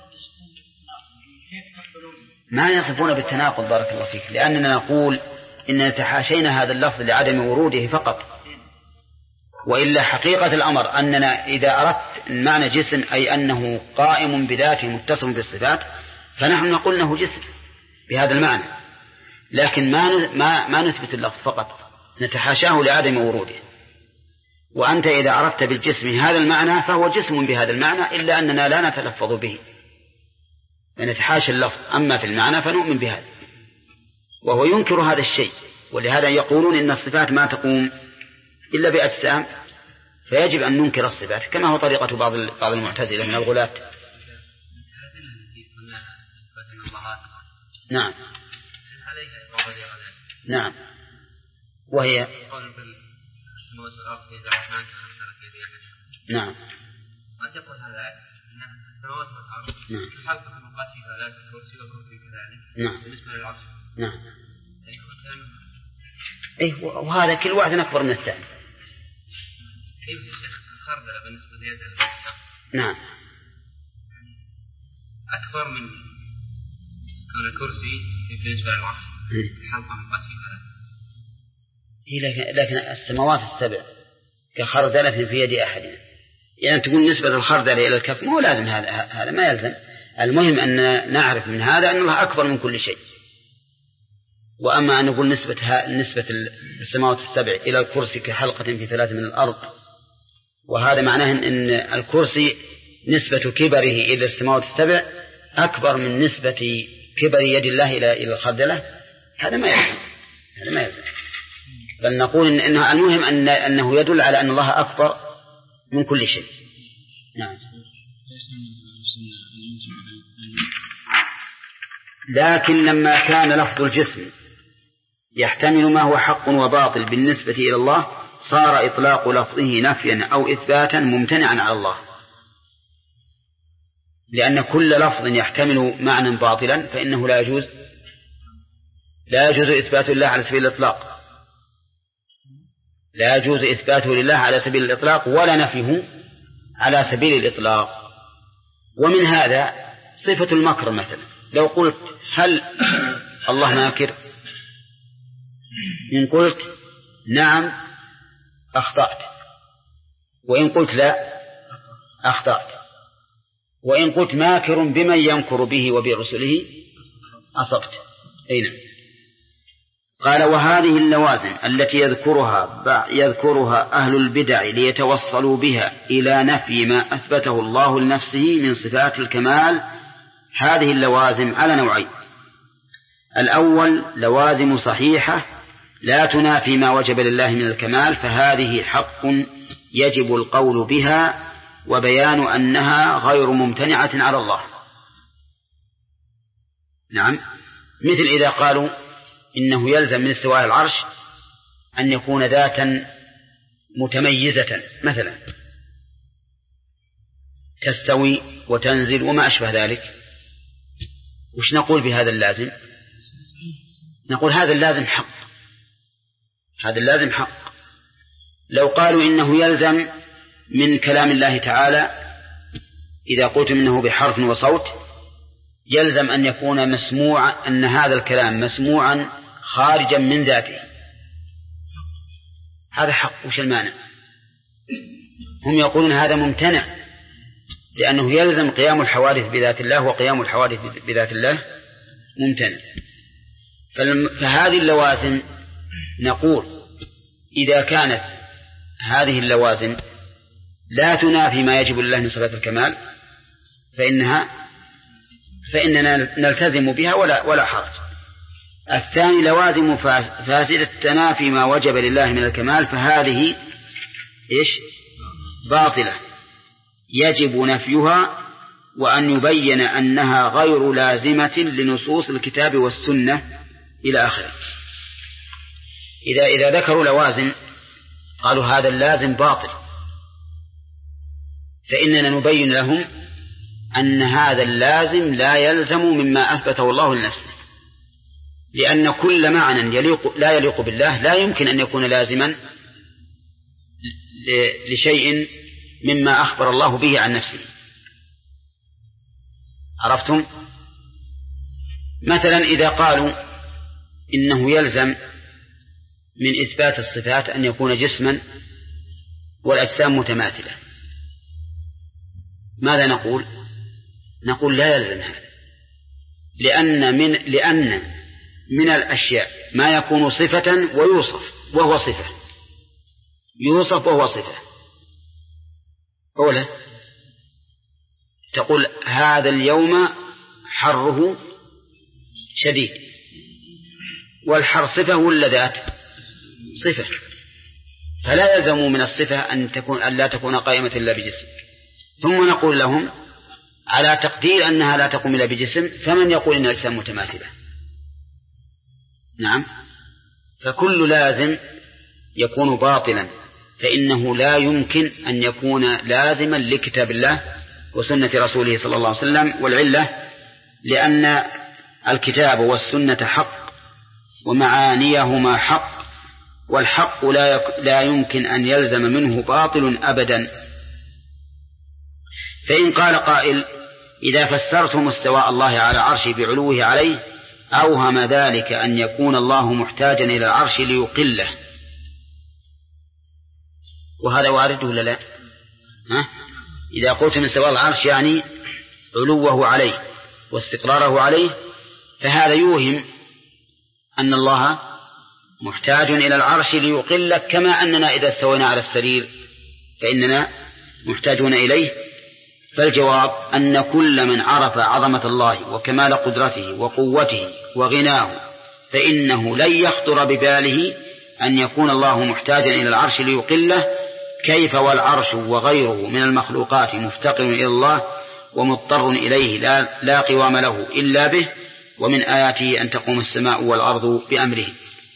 ما يصفون بالتناقض بارك الله فيك، لأننا نقول إننا تحاشينا هذا اللفظ لعدم وروده فقط، وإلا حقيقة الأمر أننا إذا أردت المعنى جسم أي أنه قائم بذاته متصف بالصفات فنحن نقول أنه جسم بهذا المعنى، لكن ما ما ما نثبت اللفظ فقط، نتحاشاه لعدم وروده. وأنت إذا أردت بالجسم هذا المعنى فهو جسم بهذا المعنى، إلا أننا لا نتلفظ به ونتحاشى اللفظ، أما في المعنى فنؤمن بهذا. وهو ينكر هذا الشيء، ولهذا يقولون إن الصفات ما تقوم إلا بأجسام، فيجب أن ننكر الصفات كما هو طريقة بعض بعض المعتزلة من الغلاة. نعم نعم. وهي نعم قد يقول هذا أن السماوات والأرض نعم حلقة مقاسمة لا الكرسي والكرسي كذلك نعم بالنسبة للعرش نعم. إيه وهذا كل واحد أكبر من الثاني. كيف الشيخ الخردة بالنسبة ليد الشخص نعم أكبر من كون الكرسي بالنسبة للعرش حلقة مقاسمة. لكن لكن السماوات السبع كخردلة في يد أحدنا، يعني تقول نسبة الخردلة إلى الكف مو لازم، هذا هذا ما يلزم. المهم أن نعرف من هذا أن الله أكبر من كل شيء. وأما أن نقول نسبة نسبة السماوات السبع إلى الكرسي كحلقة في ثلاث من الأرض، وهذا معناه أن الكرسي نسبة كبره إلى السماوات السبع أكبر من نسبة كبر يد الله إلى إلى الخردلة، هذا ما يلزم، هذا ما يلزم. بل نقول إن إنه المهم أن أنه يدل على أن الله أكبر من كل شيء. نعم. لكن لما كان لفظ الجسم يحتمل ما هو حق وباطل بالنسبة إلى الله صار إطلاق لفظه نفيا أو إثباتا ممتنعا على الله، لأن كل لفظ يحتمل معنى باطلا فإنه لا يجوز لا يجوز إثبات الله على سبيل الإطلاق، لا يجوز إثباته لله على سبيل الإطلاق ولا نفيه على سبيل الإطلاق. ومن هذا صفة المكر مثلا، لو قلت هل الله ماكر؟ إن قلت نعم أخطأت، وإن قلت لا أخطأت، وإن قلت ماكر بمن يمكر به وبرسله أصبت. أين قال وهذه اللوازم التي يذكرها يذكرها أهل البدع ليتوصلوا بها إلى نفي ما أثبته الله لنفسه من صفات الكمال، هذه اللوازم على نوعين: الأول لوازم صحيحة لا تنافي ما وجب لله من الكمال، فهذه حق يجب القول بها وبيان أنها غير ممتنعة على الله. نعم، مثل إذا قالوا إنه يلزم من استواء العرش أن يكون ذاتا متميزة مثلا، تستوي وتنزل وما أشبه ذلك. وش نقول بهذا اللازم؟ نقول هذا اللازم حق، هذا اللازم حق. لو قالوا إنه يلزم من كلام الله تعالى إذا قلت إنه بحرف وصوت، يلزم أن يكون مسموعا، أن هذا الكلام مسموعا خارجا من ذاته، هذا حق. وش المانع؟ هم يقولون هذا ممتنع، لأنه يلزم قيام الحوادث بذات الله، وقيام الحوادث بذات الله ممتنع. فهذه اللوازم نقول إذا كانت هذه اللوازم لا تنافي ما يجب لله من صفات الكمال فإنها فإننا نلتزم بها ولا ولا حرج. الثاني لوازم فاسدة تنافي ما وجب لله من الكمال، فهذه إيش؟ باطلة، يجب نفيها وأن يبين أنها غير لازمة لنصوص الكتاب والسنة إلى آخره. إذا إذا ذكروا لوازم قالوا هذا اللازم باطل، فإننا نبين لهم أن هذا اللازم لا يلزم مما أثبته الله لنفسه، لأن كل معنى يليق لا يليق بالله لا يمكن أن يكون لازما لشيء مما أخبر الله به عن نفسه. عرفتم؟ مثلا إذا قالوا إنه يلزم من إثبات الصفات أن يكون جسما والأجسام متماثلة، ماذا نقول؟ نقول لا يلزم هذا، لأن من لأن من الأشياء ما يكون صفة ويوصف وهو صفة، يوصف وهو صفة. أولا تقول هذا اليوم حره شديد، والحر صفة ولا ذات؟ صفة، فلا يلزم من الصفة أن تكون أن لا تكون قائمة إلا بجسم. ثم نقول لهم على تقدير أنها لا تقوم إلا بجسم، فمن يقول إن الأجسام متماثلة؟ نعم، فكل لازم يكون باطلا، فإنه لا يمكن أن يكون لازما لكتاب الله وسنة رسوله صلى الله عليه وسلم. والعلة لأن الكتاب والسنة حق ومعانيهما حق، والحق لا, يك... لا يمكن أن يلزم منه باطل أبدا. فإن قال قائل إذا فسرتم استواء الله على عرشه بعلوه عليه أوهم ذلك أن يكون الله محتاجا إلى العرش ليقله، وهذا وارد ولا لا؟ ها؟ إذا قلت من استواء العرش يعني علوه عليه واستقراره عليه، فهذا يوهم أن الله محتاج إلى العرش ليقله، كما أننا إذا استوينا على السرير فإننا محتاجون إليه. فالجواب أن كل من عرف عظمة الله وكمال قدرته وقوته وغناه فإنه لن يخطر بباله أن يكون الله محتاجا إلى العرش ليقله، كيف والعرش وغيره من المخلوقات مفتقر إلى الله ومضطر إليه لا, لا قوام له إلا به، ومن آياته أن تقوم السماء والأرض بأمره.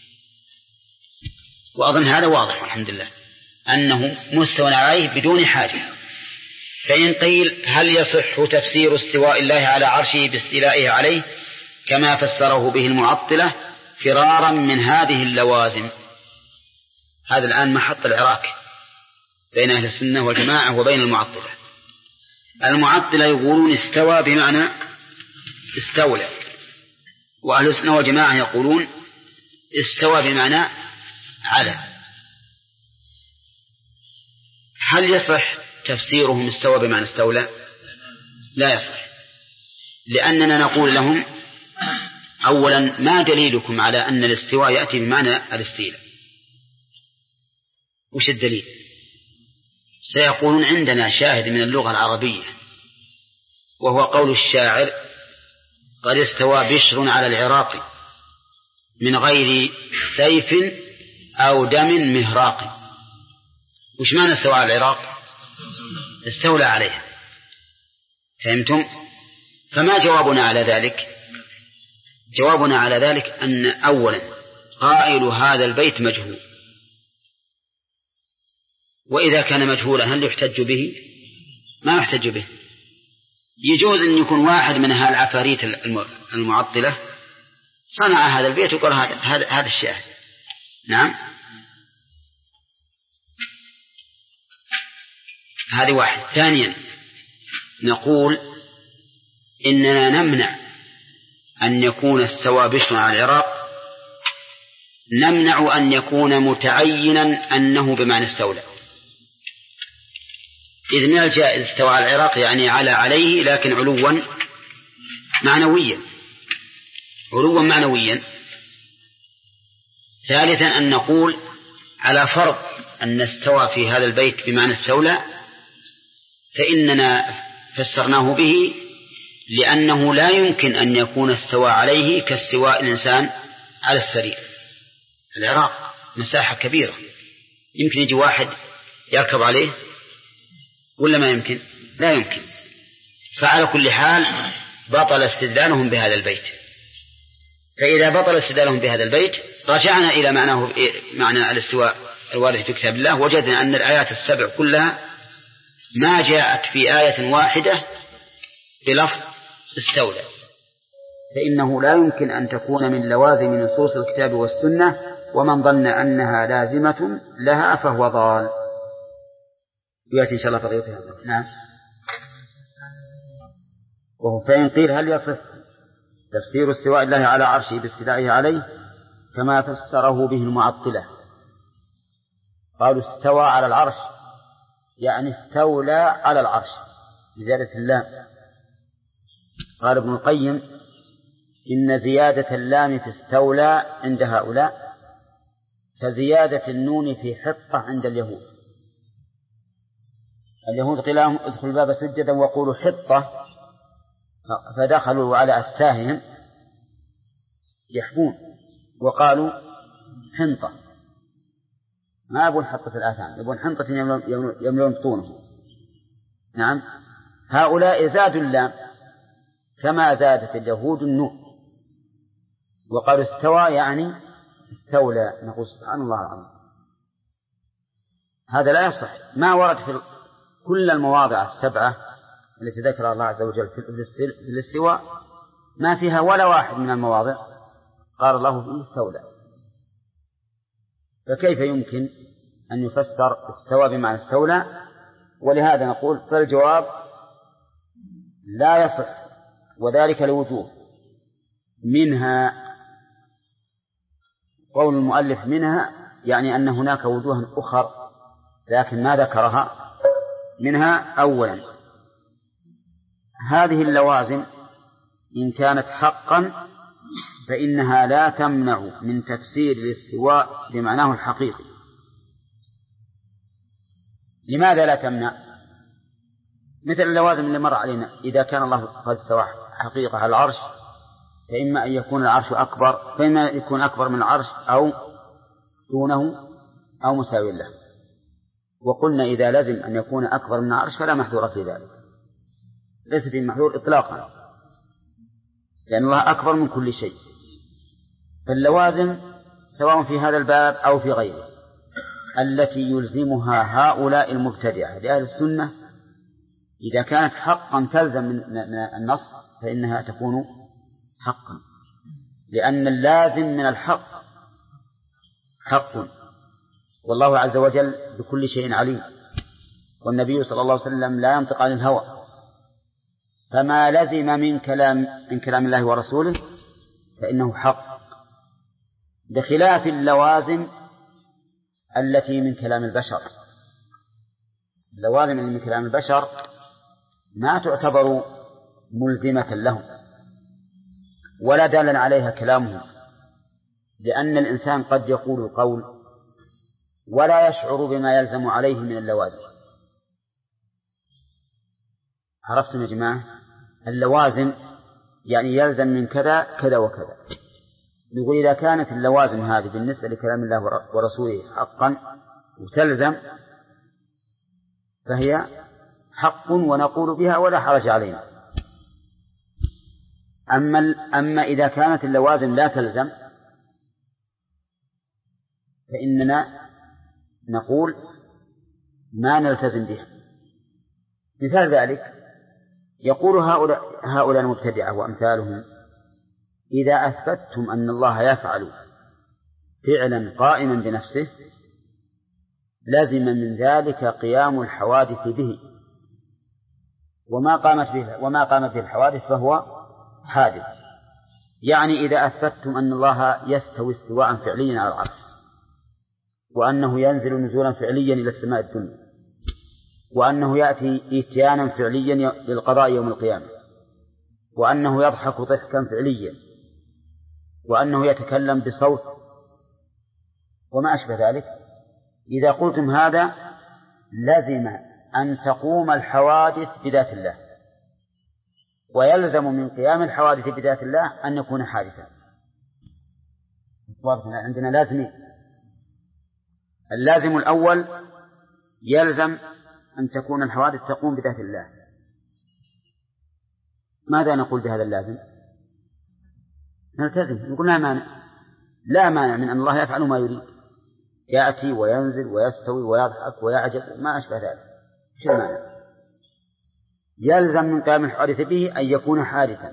وأظن هذا واضح الحمد لله أنه مستوى عليه بدون حاجة. فإن قيل هل يصح تفسير استواء الله على عرشه باستيلائه عليه كما فسره به المعطلة فرارا من هذه اللوازم؟ هذا الآن محط العراك بين أهل السنة والجماعة وبين المعطلة. المعطلة يقولون استوى بمعنى استولى، وأهل السنة والجماعة يقولون استوى بمعنى على. هل يصح تفسيرهم استوى بمعنى استولى؟ لا يصح، لأننا نقول لهم أولا ما دليلكم على أن الاستواء يأتي بمعنى الاستيلاء؟ وش الدليل؟ سيقولون عندنا شاهد من اللغة العربية وهو قول الشاعر قد استوى بشر على العراق من غير سيف أو دم مهراق. وش معنى استوى على العراق؟ استولى عليها. فهمتم؟ فما جوابنا على ذلك؟ جوابنا على ذلك أن أولا قائل هذا البيت مجهول، وإذا كان مجهولا هل يحتج به؟ ما يحتج به. يجوز أن يكون واحد من هالعفاريت المعطلة صنع هذا البيت وقال هذا هذا هذا الشاهد. نعم، هذه واحد. ثانيا نقول إننا نمنع أن يكون استوى بشر على العراق، نمنع أن يكون متعينا أنه بمعنى استولى، إذ من الجائز استوى على العراق يعني على عليه لكن علوا معنويا، علوا معنويا. ثالثا أن نقول على فرض أن استوى في هذا البيت بمعنى استولى فإننا فسرناه به لأنه لا يمكن أن يكون استوى عليه كاستواء الإنسان على السرير. العراق مساحة كبيرة، يمكن يجي واحد يركب عليه ولا ما يمكن؟ لا يمكن. فعلى كل حال بطل استدلالهم بهذا البيت. فإذا بطل استدلالهم بهذا البيت رجعنا إلى معناه معنى الاستواء الوارد في كتاب الله، وجدنا أن الآيات السبع كلها ما جاءت في آية واحدة بلفظ استولى، فإنه لا يمكن أن تكون من لوازم نصوص الكتاب والسنة، ومن ظن أنها لازمة لها فهو ضال. يأتي إن شاء الله بقية هذا. نعم. وهو فإن قيل هل يصح تفسير استواء الله على عرشه باستيلائه عليه كما فسره به المعطلة؟ قالوا استوى على العرش يعني استولى على العرش بزيادة اللام. قال ابن القيم إن زيادة اللام في استولى عند هؤلاء كزيادة النون في حطة عند اليهود. اليهود قيل لهم ادخلوا الباب سجدا وقولوا حطة، فدخلوا على أستاههم يحبون وقالوا حنطة، ما يبون حطة الآثام، يبون حنطة يملون بطونهم. نعم، هؤلاء زادوا اللام كما زادت اليهود النون وقالوا استوى يعني استولى. نقول سبحان الله العظيم، هذا لا يصح. ما ورد في كل المواضع السبعة التي ذكر الله عز وجل في الاستواء ما فيها ولا واحد من المواضع قال الله فيه استولى. فكيف يمكن أن يفسر استوى بمعنى استولى؟ ولهذا نقول فالجواب لا يصح، وذلك لوجوه. منها قول المؤلف منها يعني أن هناك وجوها أخر لكن ما ذكرها. منها أولا هذه اللوازم إن كانت حقا فإنها لا تمنع من تفسير الاستواء بمعناه الحقيقي. لماذا لا تمنع؟ مثل اللوازم اللي مر علينا، إذا كان الله قد استوى حقيقة على العرش فإما أن يكون العرش أكبر، فإما يكون أكبر من العرش أو دونه أو مساوي له. وقلنا إذا لازم أن يكون أكبر من العرش فلا محذور في ذلك، ليس في محذور إطلاقا، لأن الله أكبر من كل شيء. فاللوازم سواء في هذا الباب أو في غيره التي يلزمها هؤلاء المبتدعة لأهل السنة إذا كانت حقا تلزم من النص فإنها تكون حقا، لأن اللازم من الحق حق، والله عز وجل بكل شيء عليم، والنبي صلى الله عليه وسلم لا ينطق عن الهوى، فما لزم من كلام من كلام الله ورسوله فإنه حق، بخلاف اللوازم التي من كلام البشر. اللوازم اللي من كلام البشر ما تعتبر ملزمة لهم ولا دالا عليها كلامهم، لأن الإنسان قد يقول القول ولا يشعر بما يلزم عليه من اللوازم. عرفتم يا جماعة؟ اللوازم يعني يلزم من كذا كذا وكذا، نقول إذا كانت اللوازم هذه بالنسبة لكلام الله ورسوله حقا وتلزم فهي حق ونقول بها ولا حرج علينا. أما, أما إذا كانت اللوازم لا تلزم فإننا نقول ما نلتزم بها. مثال ذلك يقول هؤلاء, هؤلاء المبتدعة وأمثالهم إذا أثبتتم أن الله يفعل فعلا قائما بنفسه لازم من ذلك قيام الحوادث به، وما قامت به وما قامت به الحوادث فهو حادث. يعني إذا أثبتتم أن الله يستوي استواء فعليا على العرش، وأنه ينزل نزولا فعليا إلى السماء الدنيا، وأنه يأتي إتيانا فعليا للقضاء يوم القيامة، وأنه يضحك ضحكا فعليا، وأنه يتكلم بصوت وما أشبه ذلك، إذا قلتم هذا لزم أن تقوم الحوادث بذات الله، ويلزم من قيام الحوادث بذات الله أن يكون حادثا. عندنا لازمين: اللازم الأول يلزم أن تكون الحوادث تقوم بذات الله. ماذا نقول بهذا اللازم؟ نلتزم، نقول لا مانع، لا مانع من أن الله يفعل ما يريد، يأتي وينزل ويستوي ويضحك ويعجب ما أشبه ذلك. شو المانع؟ يلزم من قيام الحوادث به أن يكون حادثا،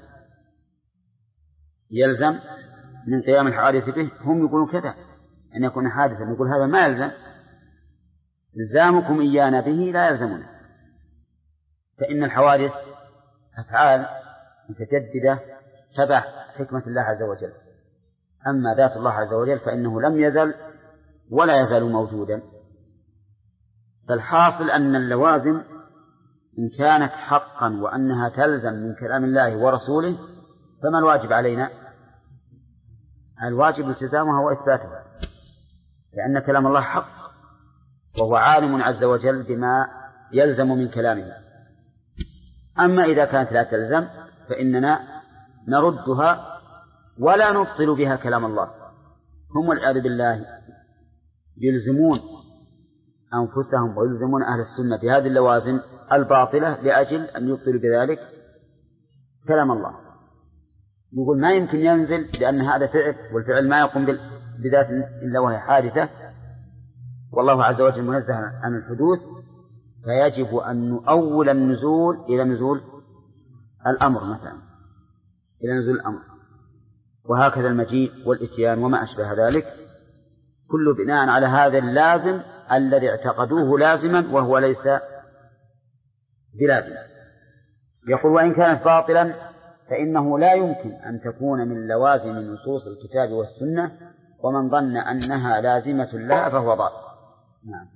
يلزم من قيام الحوادث به. هم يقولون كذا أن يكون حادثا، نقول هذا ما يلزم، إلزامكم إيانا به لا يلزمنا، فإن الحوادث أفعال متجددة تبع حكمة الله عز وجل. أما ذات الله عز وجل فإنه لم يزل ولا يزال موجودا. فالحاصل أن اللوازم إن كانت حقا وأنها تلزم من كلام الله ورسوله فما الواجب علينا؟ الواجب التزامها وإثباتها، لأن كلام الله حق وهو عالم عز وجل بما يلزم من كلامه. أما إذا كانت لا تلزم فإننا نردها ولا نبطل بها كلام الله. هم والعياذ بالله يلزمون أنفسهم ويلزمون أهل السنة بهذه اللوازم الباطلة لأجل أن يبطلوا بذلك كلام الله. يقول ما يمكن ينزل لأن هذا فعل، والفعل ما يقوم بذات إلا وهي حادثة، والله عز وجل منزه عن الحدوث، فيجب أن نؤول النزول إلى نزول الأمر مثلا، إلى نزول الأمر، وهكذا المجيء والإتيان وما أشبه ذلك، كل بناء على هذا اللازم الذي اعتقدوه لازما وهو ليس بلازم. يقول وإن كانت باطلا فإنه لا يمكن أن تكون من لوازم نصوص الكتاب والسنة، ومن ظن أنها لازمة لها فهو ضال. نعم.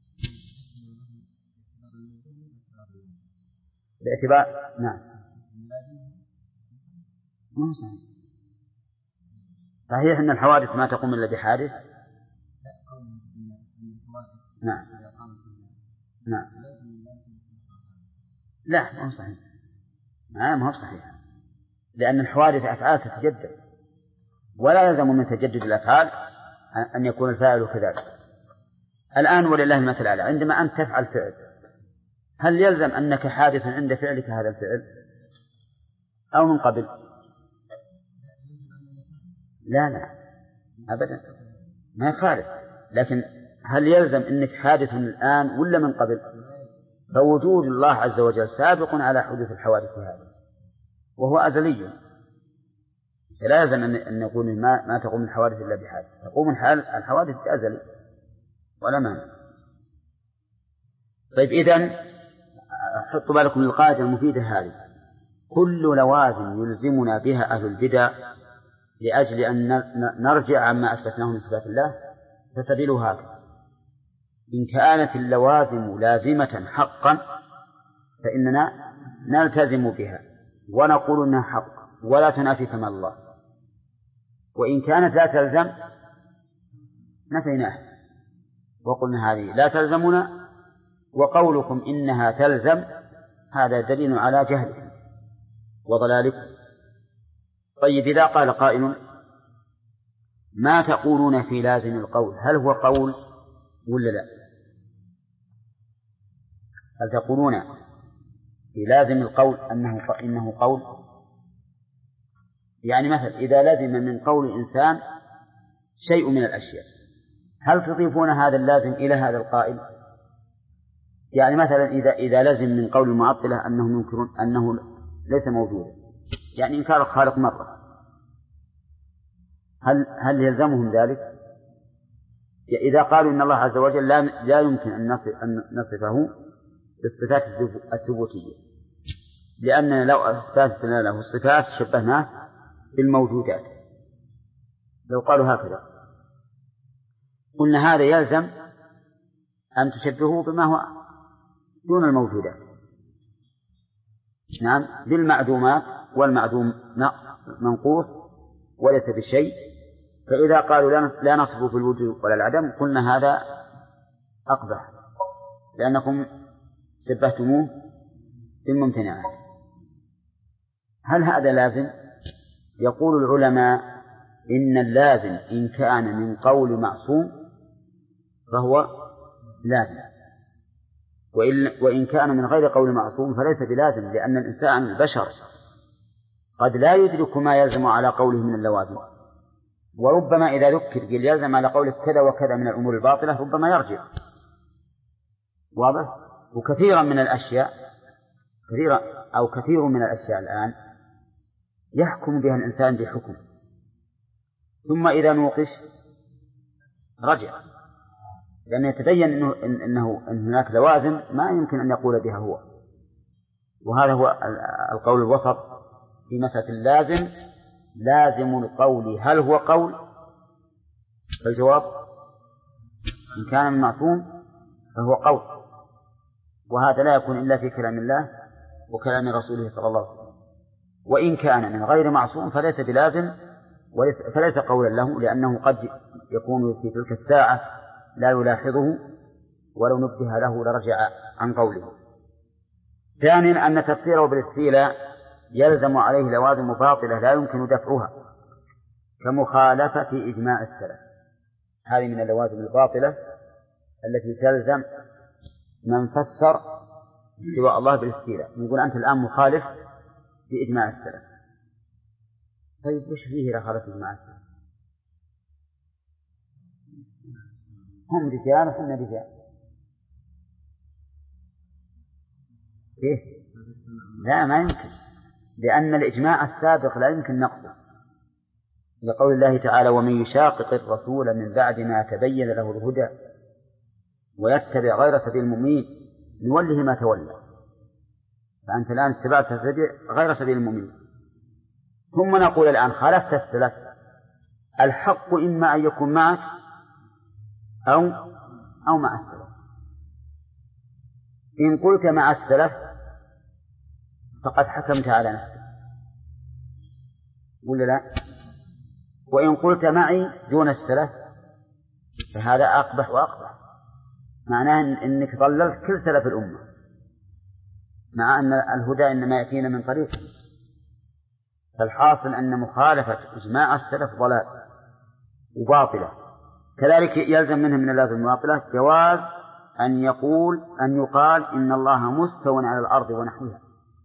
باعتبار نعم صحيح أن الحوادث ما تقوم إلا بحادث. نعم نعم لا ما هو صحيح، ما هو صحيح، لأن الحوادث أفعال تتجدد، ولا يلزم من تجدد الأفعال أن يكون الفاعل كذلك. الآن ولله المثل الأعلى، عندما أنت تفعل فعل هل يلزم أنك حادث عند فعلك هذا الفعل أو من قبل؟ لا لا أبدا ما يخالف، لكن هل يلزم أنك حادث الآن ولا من قبل؟ فوجود الله عز وجل سابق على حدوث الحوادث هذه وهو أزلي، فلا يلزم أن نقول ما, ما تقوم الحوادث إلا بحادث، تقوم الحوادث أزلي ولا مانع. طيب إذن حطوا بالكم للقاعدة المفيدة هذه: كل لوازم يلزمنا بها أهل البدع لأجل أن نرجع عما أثبتناه من صفات الله فسبيله هكذا: إن كانت اللوازم لازمة حقا فإننا نلتزم بها ونقول إنها حق ولا تنافي كمال الله، وإن كانت لا تلزم نفيناها وقلنا هذه لا تلزمنا، وقولكم إنها تلزم هذا دليل على جهلكم وضلالكم. طيب إذا قال قائل ما تقولون في لازم القول؟ هل هو قول ولا لا؟ هل تقولون في لازم القول أنه إنه قول؟ يعني مثلا إذا لازم من قول الإنسان شيء من الأشياء، هل تضيفون هذا اللازم إلى هذا القائل؟ يعني مثلا إذا إذا لازم من قول المعطلة أنهم ينكرون أنه ليس موجودا، يعني إنكار الخالق مرة، هل هل يلزمهم ذلك؟ إذا قالوا إن الله عز وجل لا لا يمكن أن نصفه بالصفات الثبوتية، لأننا لو أثبتنا له الصفات شبهناه بالموجودات، لو قالوا هكذا قلنا هذا يلزم أن تشبهه بما هو دون الموجودات. نعم، بالمعدومات، والمعدوم منقوص وليس بشيء، فإذا قالوا لا نصفه بالوجود ولا العدم قلنا هذا أقبح، لأنكم شبهتموه بالممتنعات. هل هذا لازم؟ يقول العلماء إن اللازم إن كان من قول معصوم فهو لازم، وإن كان من غير قول معصوم فليس بلازم، لأن الإنسان البشر قد لا يدرك ما يلزم على قوله من اللوازم، وربما إذا ذكر قل يلزم على قوله كذا وكذا من الأمور الباطلة ربما يرجع. واضح؟ وكثيرا من الأشياء كثيرا أو كثير من الأشياء الآن يحكم بها الإنسان بحكم، ثم إذا نوقش رجع، لأنه يتبين إنه, إنه إن هناك لوازم ما يمكن أن يقول بها هو. وهذا هو القول الوسط في مسألة اللازم. لازم القول هل هو قول؟ فالجواب إن كان من معصوم فهو قول، وهذا لا يكون إلا في كلام الله وكلام رسوله صلى الله عليه وسلم. وإن كان من غير معصوم فليس بلازم وليس فليس قولا له، لأنه قد يكون في تلك الساعة لا يلاحظه، ولو نبه له لرجع عن قوله. ثانيا أن تفسيره بالاستيلاء يلزم عليه لوازم باطلة لا يمكن دفعها، كمخالفة إجماع السلف. هذه من اللوازم الباطلة التي تلزم من فسر سوى الله بالاستيلاء، نقول أنت الآن مخالف بإجماع السلف. طيب وش فيه لا خالف إجماع السلف؟ هم رجال وحنا رجال، كيف؟ لا ما يمكن، لأن الإجماع السابق لا يمكن نقضه، لقول الله تعالى ومن يشاقق الرسول من بعد ما تبين له الهدى ويتبع غير سبيل المؤمنين نوله ما تولى. فأنت الآن اتبعت غير سبيل المؤمنين، ثم نقول الآن خالفت السلف. الحق إما أن يكون معك أو أو مع السلف. إن قلت مع السلف فقد حكمت على نفسك، ولا لا؟ وإن قلت معي دون السلف فهذا أقبح وأقبح، معناه إنك ضللت كل سلف الأمة، مع أن الهدى إنما يأتينا من طريق. فالحاصل أن مخالفة إجماع السلف ضلال وباطلة. كذلك يلزم منها من اللازم المباطلة جواز أن يقول أن يقال إن الله مستو على الأرض ونحوها،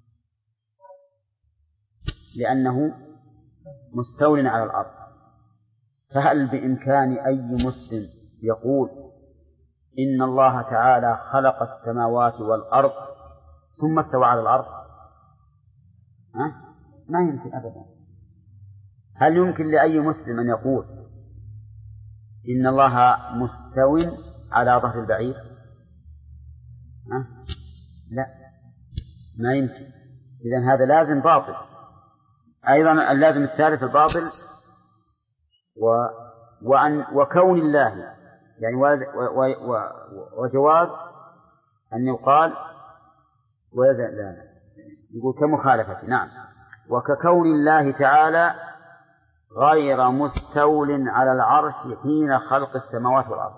لأنه مستو على الأرض. فهل بإمكان أي مسلم يقول إن الله تعالى خلق السماوات والأرض ثم استوى على الأرض؟ ها؟ ما يمكن أبدا. هل يمكن لأي مسلم أن يقول إن الله مستو على ظهر البعير؟ ها؟ لا، ما يمكن. إذن هذا لازم باطل. أيضا اللازم الثالث الباطل و... وأن وكون الله يعني و... و... و... وجواز أن يقال ويزال لا يقول كمخالفة. نعم، وككون الله تعالى غير مستول على العرش حين خلق السماوات والأرض.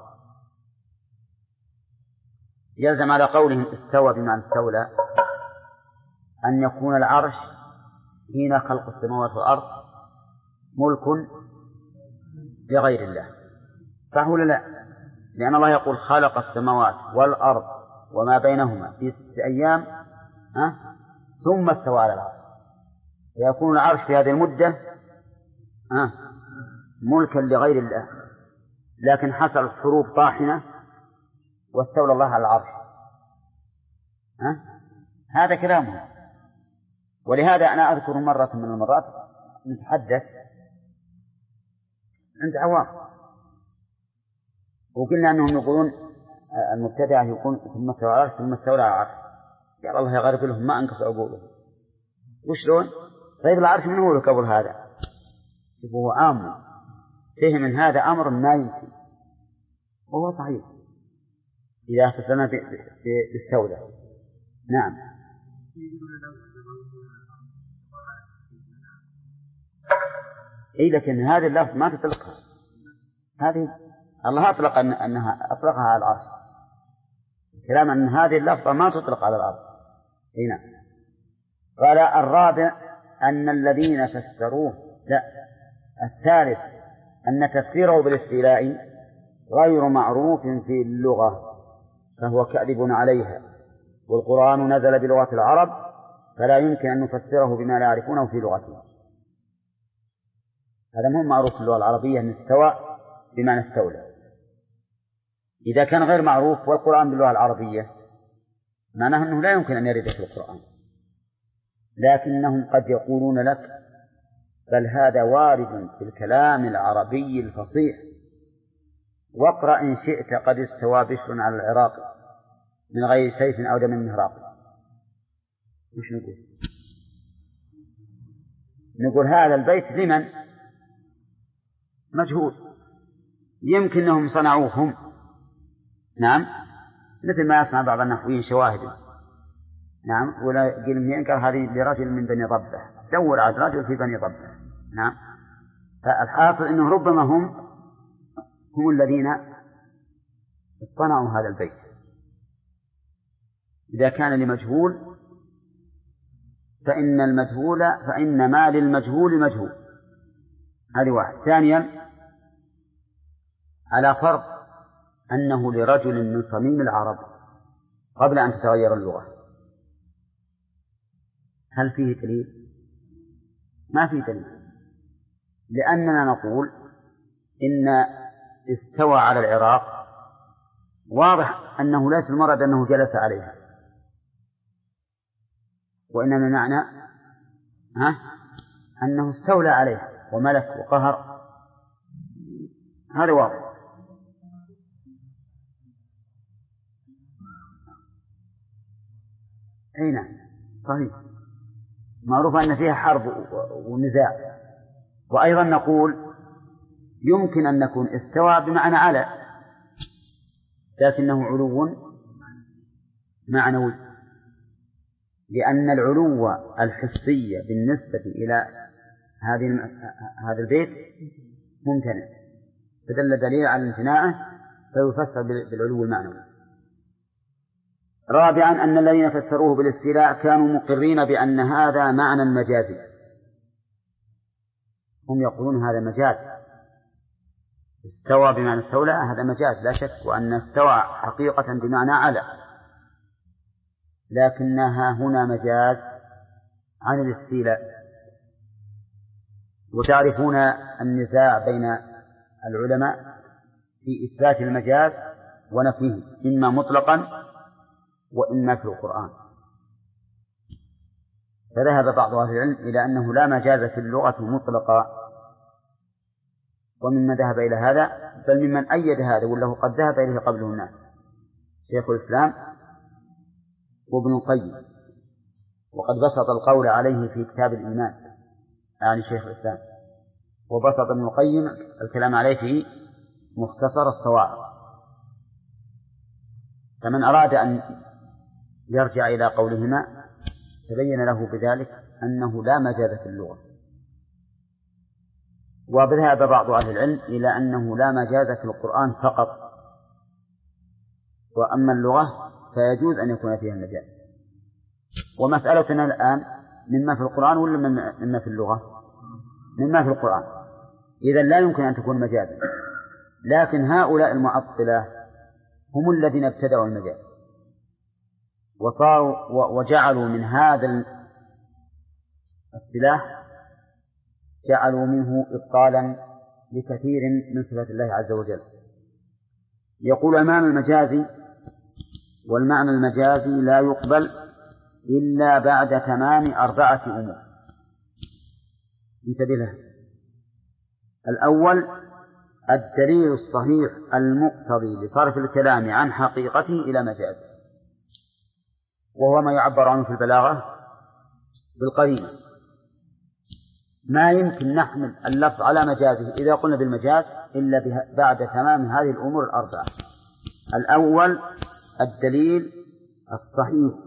يلزم على قولهم استوى بمعنى استولى أن يكون العرش حين خلق السماوات والأرض ملك لغير الله، صح ولا لا؟ لأن الله يقول خلق السماوات والأرض وما بينهما في ستة أيام ها؟ ثم استوى على العرش، ويكون العرش في هذه المدة ها؟ ملكا لغير الله، لكن حصلت حروب طاحنة واستولى الله على العرش. ها؟ هذا كلامه. ولهذا أنا أذكر مرة من المرات نتحدث عند عوام وقلنا أنهم يقولون المبتدعة يقول ثم استوى على العرش ثم استولى على العرش، قال الله يغرق لهم ما أنقص عقولهم. وشلون؟ طيب العرش من هو قبل هذا؟ شوفوا هو عام فيه من هذا أمر ما يمكن، وهو صحيح إذا فسرنا بالسودة. نعم. إيه لكن هذه اللفظ ما تطلقها، هذه الله أطلق أن أنها أطلقها على العرش، كلام أن هذه اللفظة ما تطلق على العرش. هنا قال الرابع أن الذين فسروه لا الثالث أن تفسيره بالاستيلاء غير معروف في اللغة فهو كاذب عليها، والقرآن نزل بلغة العرب فلا يمكن أن نفسره بما لا يعرفونه في لغته. هذا مهم معروف في اللغة العربية أن استوى بمعنى استولى. إذا كان غير معروف والقرآن باللغة العربية معناه أنه لا يمكن أن يرد في القرآن، لكنهم قد يقولون لك بل هذا وارد في الكلام العربي الفصيح، واقرأ إن شئت قد استوى بشر على العراق من غير سيف أو دم مهراق. وش نقول؟ نقول هذا البيت لمن؟ مجهول، يمكن أنهم صنعوه هم. نعم، مثل ما يصنع بعض النحويين شواهد. نعم، ولا قيل ينكر هذه لرجل من بني ضبة، دور على رجل في بني ضبة. نعم، فالحاصل أنه ربما هم هم الذين اصطنعوا هذا البيت. إذا كان لمجهول فإن المجهول فإن ما للمجهول مجهول. هذه واحد. ثانيا على فرض أنه لرجل من صميم العرب قبل أن تتغير اللغة، هل فيه دليل؟ ما فيه دليل، لأننا نقول إن استوى على العراق واضح أنه ليس المراد أنه جلس عليها، وإنما معنى ها أنه استولى عليها وملك وقهر. هذا واضح. أي نعم صحيح، معروف أن فيها حرب ونزاع. وأيضا نقول يمكن أن نكون استوى بمعنى على، لكنه علو معنوي، لأن العلو الحسي بالنسبة إلى هذه هذا البيت ممتنع، فدل دليل على امتناعه فيفسر بالعلو المعنوي. رابعا أن الذين فسروه بالاستيلاء كانوا مقرين بأن هذا معنى مجازي، هم يقولون هذا مجاز، استوى بمعنى استولى هذا مجاز لا شك، وأن استوى حقيقة بمعنى على، لكنها هنا مجاز عن الاستيلاء. وتعرفون النزاع بين العلماء في إثبات المجاز ونفيه، إما مطلقا وإما في القرآن. فذهب بعض أهل العلم إلى أنه لا مجاز في اللغة مطلقا، وممن ذهب إلى هذا بل ممن أيد هذا وله قد ذهب إليه قبله الناس شيخ الإسلام وابن القيم، وقد بسط القول عليه في كتاب الإيمان يعني شيخ الإسلام، وبسط ابن القيم الكلام عليه في مختصر الصواعق. فمن أراد أن يرجع إلى قولهما تبين له بذلك أنه لا مجاز في اللغة. وذهب بعض أهل العلم إلى أنه لا مجاز في القرآن فقط، وأما اللغة فيجوز أن يكون فيها المجاز. ومسألتنا الآن مما في القرآن ولا مما في اللغة؟ مما في القرآن، إذن لا يمكن أن تكون مجازا. لكن هؤلاء المعطلة هم الذين ابتدعوا المجاز وصاروا وجعلوا من هذا السلاح جعلوا منه إبطالا لكثير من صفات الله عز وجل. يقول المعنى المجازي والمعنى المجازي لا يقبل إلا بعد تمام أربعة أمور. انتبه له. الأول الدليل الصحيح المقتضي لصرف الكلام عن حقيقته إلى مجازه، وهو ما يعبر عنه في البلاغة بالقرينة. ما يمكن نحمل اللفظ على مجازه إذا قلنا بالمجاز إلا بعد تمام هذه الأمور الأربعة. الأول الدليل الصحيح،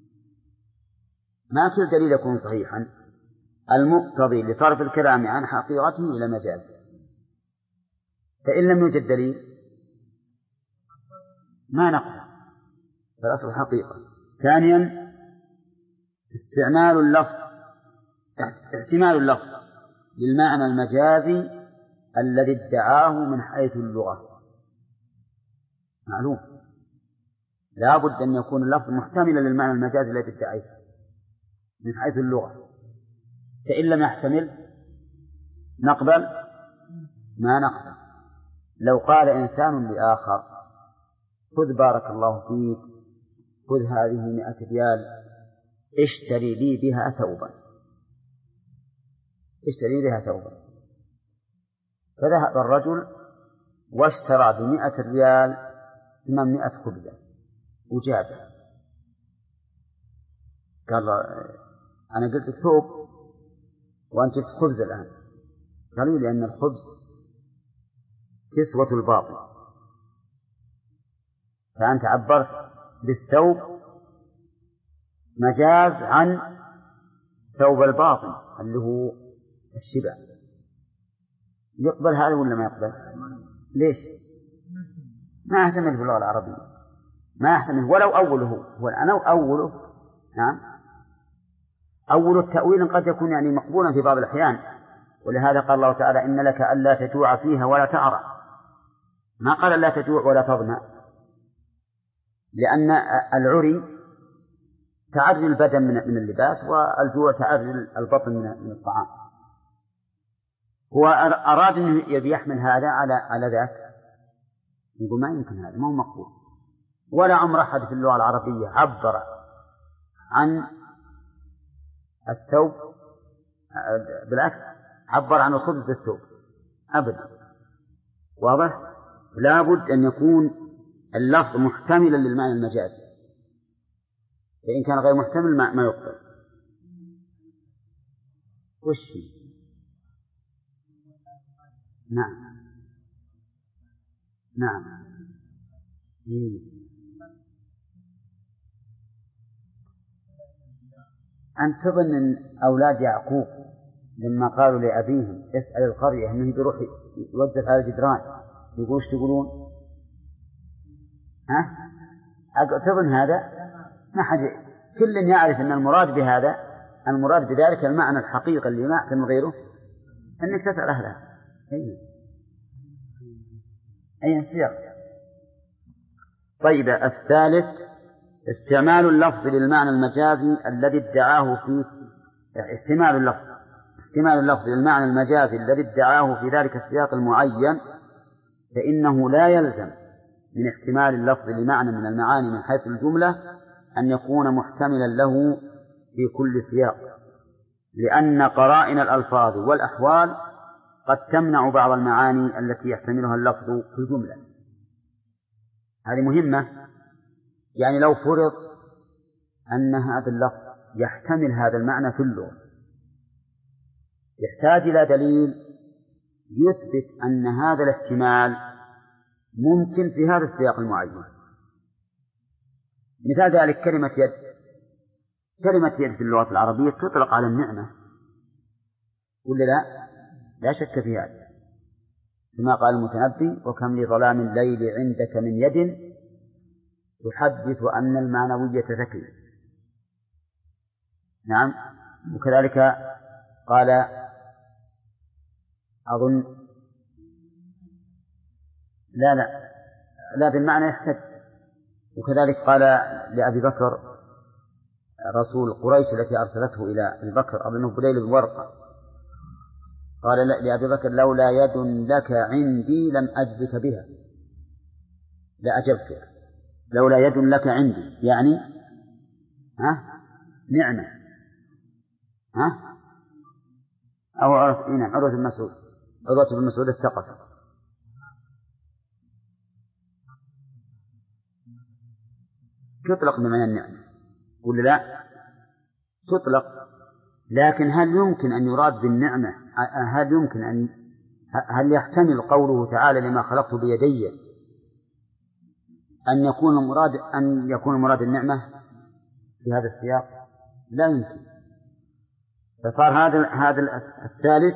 ما كل دليل يكون صحيحا، المقتضي لصرف الكلام عن حقيقته إلى مجازه. فإن لم يوجد دليل ما نقبل، فالأصل حقيقة. ثانيا استعمال اللفظ احتمال اللفظ للمعنى المجازي الذي ادعاه من حيث اللغة. معلوم لا بد أن يكون اللفظ محتملا للمعنى المجازي الذي ادعيه من حيث اللغة. فإن لم يحتمل نقبل ما نقبل. لو قال إنسان لآخر خذ بارك الله فيك خذ هذه مئة ريال اشتري لي بها ثوبا، اشتري بها ثوبا، فذهب الرجل واشترى بمئة ريال ثمانمائة خبزة وجابه. قال أنا قلت لك ثوب وأنت جبت خبز الآن. قالوا لأن الخبز كسوة الباطن، فأنت عبرت بالثوب مجاز عن ثوب الباطن اللي هو الشبع. يقبل هذا ولا ما يقبل؟ ليش؟ ما يحتمل في اللغة العربية، ما يحتمل ولو أوله هو أنا أوله. نعم أول التأويل قد يكون يعني مقبولا في بعض الأحيان، ولهذا قال الله تعالى إن لك ألا تجوع فيها ولا تعرى. ما قال لا تجوع ولا تظمأ، لأن العري تعري البدن من اللباس والجوع تعري البطن من الطعام. هو أراد أن يحمل هذا على على ذاك، يقول ما يمكن، هذا ما هو مقبول. ولا عمر أحد في اللغة العربية عبر عن الثوب بالعكس، عبر عن الخبز بالثوب أبدا. واضح؟ لا بد أن يكون اللفظ محتملا للمعنى المجازي، فإن كان غير محتمل ما, ما يقبل. وش؟ نعم نعم إيه. أنت تظن أن أولاد يعقوب لما قالوا لأبيهم اسأل القرية أنه بيروح يوزف على الجدران يقول ايش تقولون؟ ها؟ تظن هذا؟ ما حد، كل يعرف أن المراد بهذا، المراد بذلك المعنى الحقيقي اللي ما يحتمل غيره، أنك تسأل أهلها. أي أي سياق. طيب الثالث استعمال اللفظ للمعنى المجازي الذي ادعاه في احتمال اللفظ احتمال اللفظ للمعنى المجازي الذي ادعاه في ذلك السياق المعين، فإنه لا يلزم من احتمال اللفظ لمعنى من المعاني من حيث الجملة أن يكون محتملا له في كل سياق، لأن قرائن الألفاظ والأحوال قد تمنع بعض المعاني التي يحتملها اللفظ في الجملة. هذه مهمة. يعني لو فرض أن هذا اللفظ يحتمل هذا المعنى في اللغة، يحتاج إلى دليل يثبت أن هذا الاحتمال ممكن في هذا السياق المعين. مثال ذلك كلمة يد. كلمة يد في اللغة العربية تطلق على النعمة ولا لا؟ لا شك في هذا، كما قال المتنبي وكم لظلام الليل عندك من يد تحدث أن المعنوية تكفي. نعم. وكذلك قال أظن لا لا لا بالمعنى يحتج. وكذلك قال لأبي بكر رسول قريش التي أرسلته إلى أبي بكر أظنه بديل بن ورقة، قال لأبي بكر لولا يد لك عندي لم أجزك بها لأجبتك. لولا يد لك عندي يعني ها نعمة ها أو عرف إيه نعم عروة بن مسعود عروة بن مسعود الثقفي. تطلق بمعنى النعمة ولا لا؟ تطلق، لكن هل يمكن أن يراد بالنعمة هل يمكن أن هل يحتمل قوله تعالى لما خلقت بيدي أن يكون المراد أن يكون المراد النعمة في هذا السياق؟ لا يمكن. فصار هذا هذا الثالث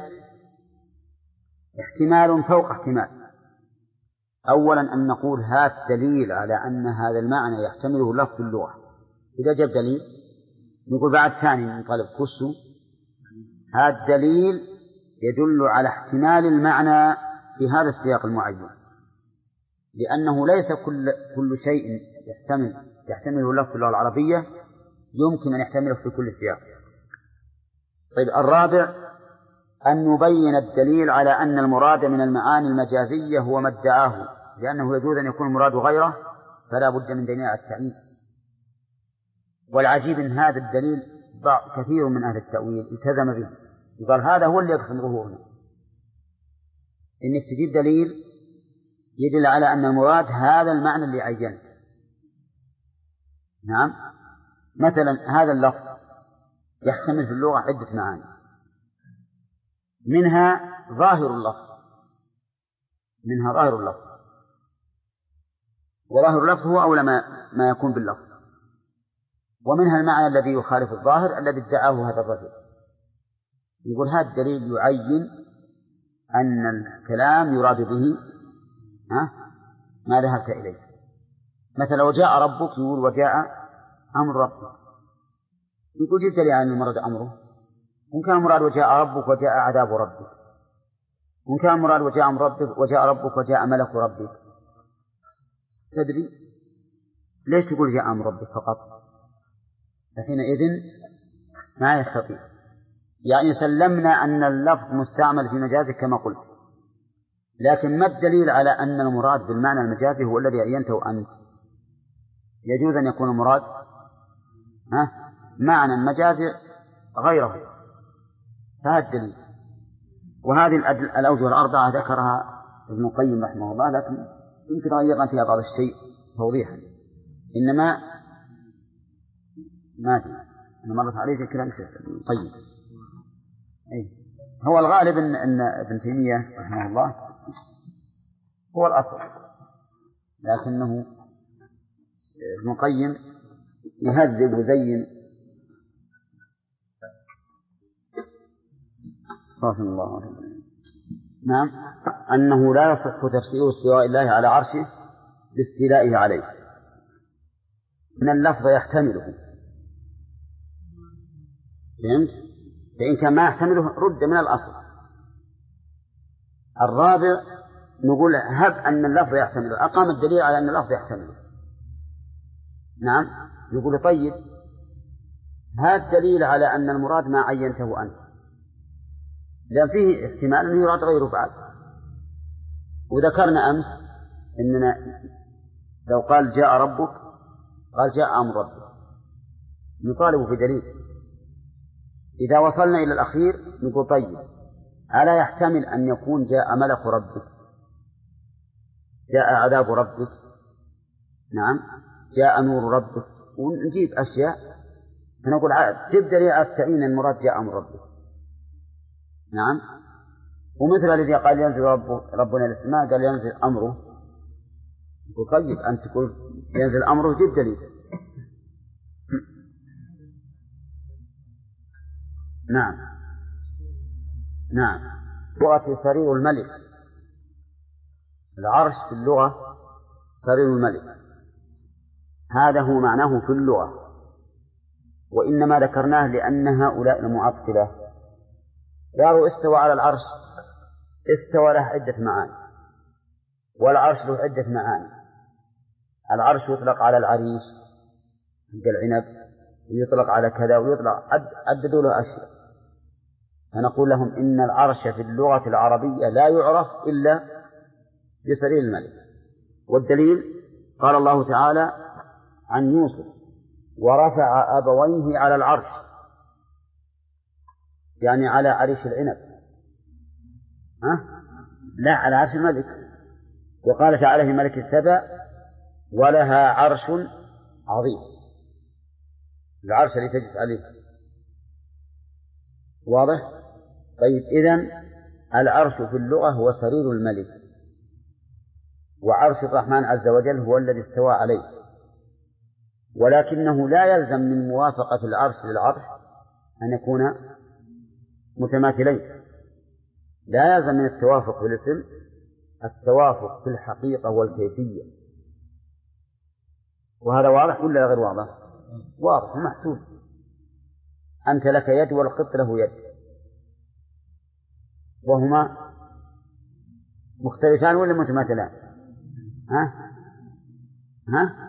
احتمال فوق احتمال. أولا أن نقول هذا دليل على أن هذا المعنى يحتمله لفظ اللغة. إذا جاء دليل نقول بعد ثاني من طلب كسو هذا دليل يدل على احتمال المعنى في هذا السياق المعين، لأنه ليس كل كل شيء يحتمل يحتمله لفظ اللغة العربية يمكن أن يحتمله في كل سياق. طيب الرابع أن نبين الدليل على أن المراد من المعاني المجازية هو ما ادعاه، لأنه يجوز أن يكون المراد غيره فلا بد من دليل على التعيين. والعجيب أن هذا الدليل كثير من أهل التأويل التزم به، يقال هذا هو اللي يقصد ظهورنا، إنك تجيب دليل يدل على أن المراد هذا المعنى اللي عينه. نعم، مثلا هذا اللفظ يحتمل في اللغة عدة معاني، منها ظاهر اللفظ منها ظاهر اللفظ وظاهر اللفظ هو أولى ما, ما يكون باللفظ، ومنها المعنى الذي يخالف الظاهر الذي ادعاه هذا الرجل. يقول هذا الدليل يعين أن الكلام يراد به ها ما ذهبت إليه. مثلا وجاء ربك يقول وجاء أمر ربك، يقول جبت لي عن المراد أمره، وإن كان المراد وجاء ربك وجاء عذاب ربك، وإن كان المراد وجاء أمر ربك وجاء ربك وجاء ملك ربك. تدري ليش تقول جاء أمر ربك فقط؟ فحينئذ ما يستطيع، يعني سلمنا أن اللفظ مستعمل في مجازه كما قلت، لكن ما الدليل على أن المراد بالمعنى المجازي هو الذي عينته أنت؟ يجوز أن يكون المراد ها معنى المجازي غيره، فهذا الدليل. وهذه الأوجه الأربعة ذكرها ابن القيم رحمه الله، لكن يمكن غيرنا فيها بعض الشيء توضيحا، إنما ما أدري أنا مرت عليه في كلام ابن القيم. أي هو الغالب أن, أن ابن تيمية رحمه الله هو الأصل، لكنه ابن القيم يهذب ويزين. صلى الله عليه وسلم. نعم، أنه لا يصح تفسير استواء الله على عرشه باستيلائه عليه، من اللفظ يحتمله، فهمت؟ فإن كان ما يحتمله رد من الأصل. الرابع نقول هب أن اللفظ يحتمله، أقام الدليل على أن اللفظ يحتمله. نعم، يقول طيب هذا الدليل على أن المراد ما عينته أنت، لأن فيه احتمال أن يراد غيره بعد. وذكرنا أمس إننا لو قال جاء ربك قال جاء أمر ربك نطالب في دليل. إذا وصلنا إلى الأخير نقول طيب ألا يحتمل أن يكون جاء ملك ربك، جاء عذاب ربك، نعم جاء نور ربك، ونجيب أشياء فنقول تبدأ لي التعيين المراد جاء أمر ربك. نعم، ومثل الذي قال ينزل رب ربنا للسماء قال ينزل أمره، يقول طيب أنت تقول ينزل أمره جد دليل. نعم نعم لغة سرير الملك، العرش في اللغة سرير الملك، هذا هو معناه في اللغة، وإنما ذكرناه لأن هؤلاء المعطلة قالوا استوى على العرش، استوى له عدة معاني، والعرش له عدة معاني. العرش يطلق على العريش عند العنب، ويطلق على كذا، ويطلق عددوا له أشياء. فنقول لهم إن العرش في اللغة العربية لا يعرف إلا بسرير الملك. والدليل قال الله تعالى عن يوسف: ورفع أبويه على العرش، يعني على عريش العنب، ها؟ لا، على عرش الملك. وقال تعالى في ملك السبع: ولها عرش عظيم، العرش اللي تجلس عليه. واضح؟ طيب، إذن العرش في اللغة هو سرير الملك، وعرش الرحمن عز وجل هو الذي استوى عليه. ولكنه لا يلزم من موافقة العرش للعرش أن يكون متماثلين، لا يلزم من التوافق في الاسم التوافق في الحقيقة والكيفية. وهذا واضح ولا غير واضح؟ واضح ومحسوس. أنت لك يد والقط له يد، وهما مختلفان ولا متماثلان؟ ها؟ ها؟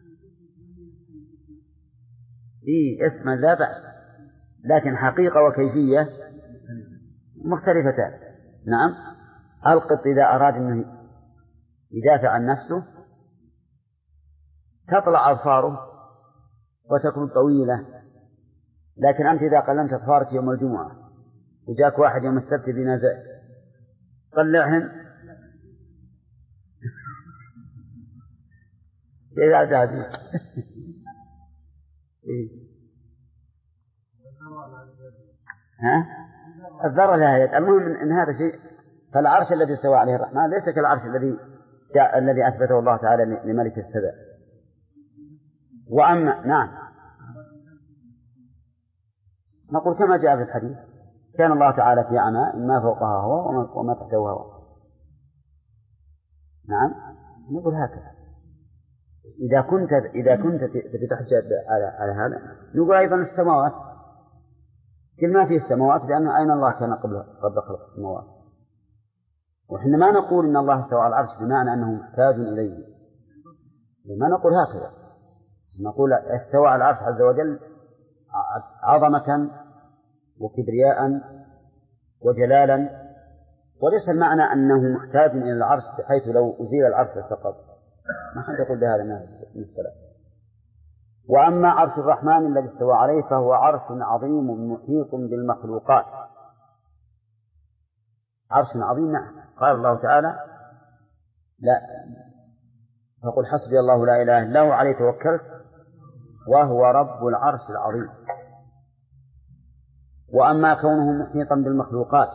إيه، اسما لا بأس، لكن حقيقة وكيفية مختلفتان. نعم، القط إذا أراد أنه يدافع عن نفسه تطلع أظفاره وتكون طويلة، لكن أنت إذا قلمت أظفارك يوم الجمعة وجاك واحد يوم السبت بنازع طلعهن إذا جاهزين. ها؟ الذرة لها يد. المهم إن هذا شيء. فالعرش الذي استوى عليه الرحمن ليس كالعرش الذي الذي أثبته الله تعالى لملك السبع. وأما نعم، نقول كما جاء في الحديث: كان الله تعالى في عماء ما فوقها هو وما تحته هو. نعم، نقول هكذا. إذا كنت إذا كنت تحجج على على هذا، نقول أيضا السماوات، كل ما في السماوات، لأنه أين الله كان قبل قبل خلق السماوات. وإحنا ما نقول إن الله استوى على العرش بمعنى أنه محتاج إليه، ما نقول هكذا. نقول استوى على العرش عز وجل عظمة وكبرياء وجلالا، وليس المعنى أنه محتاج إلى العرش بحيث لو أزيل العرش لسقط. ما حد يقول بهذا من السلام. وأما عرش الرحمن الذي استوى عليه فهو عرش عظيم محيط بالمخلوقات. عرش عظيم، نعم. قال الله تعالى: لا فقل حسبي الله لا إله إلا هو عليه توكلت وهو رب العرش العظيم. وأما كونه محيطا بالمخلوقات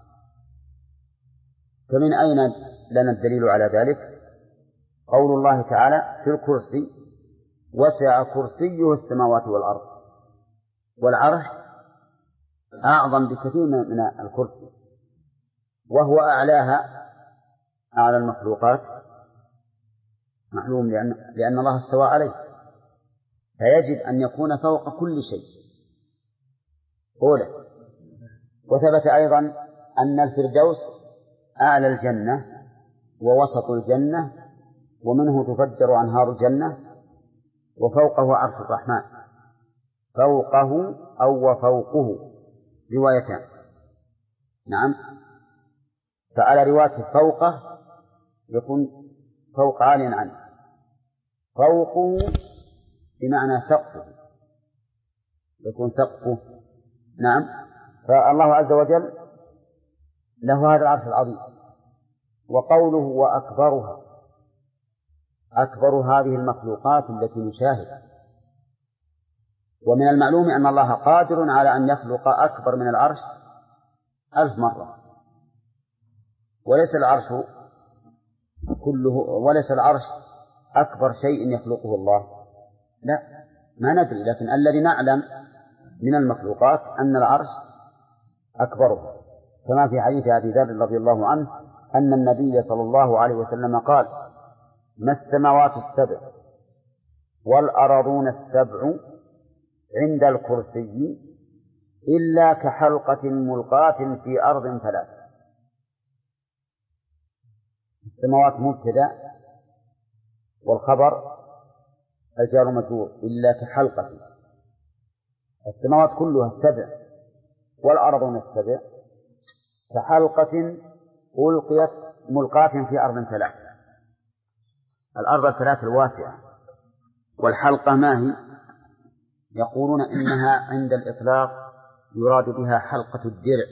فمن أين لنا الدليل على ذلك؟ قول الله تعالى في الكرسي: وسع كرسيه السماوات والأرض. والعرش أعظم بكثير من الكرسي، وهو أعلاها، أعلى المخلوقات، معلوم، لأن, لأن الله استوى عليه، فيجب أن يكون فوق كل شيء. أولا، وثبت أيضا أن الفردوس أعلى الجنة ووسط الجنة ومنه تفجر أنهار الجنة، وفوقه عرش الرحمن. فوقه أو وفوقه روايتان. نعم، فعلى رواية فوقه يكون فوق عالٍ عنه، فوقه بمعنى سقفه، يكون سقفه. نعم، فالله عز وجل له هذا العرش العظيم. وقوله وأكبرها، أكبر هذه المخلوقات التي نشاهد. ومن المعلوم أن الله قادر على أن يخلق أكبر من العرش ألف مرة، وليس العرش كله، وليس العرش أكبر شيء يخلقه الله، لا، ما ندري. لكن الذي نعلم من المخلوقات أن العرش أكبره، كما في حديث أبي ذر رضي الله عنه أن النبي صلى الله عليه وسلم قال: ما السماوات السبع والأرضون السبع عند الكرسي إلا كحلقة ملقاة في أرض ثلاث. السماوات مبتدأ والخبر الجار مجرور إلا كحلقة. السماوات كلها السبع والأرض السبع كحلقة ألقيت ملقاة في أرض ثلاث. الأرض الثلاث الواسعة. والحلقة ما هي؟ يقولون إنها عند الإطلاق يراد بها حلقة الدرع.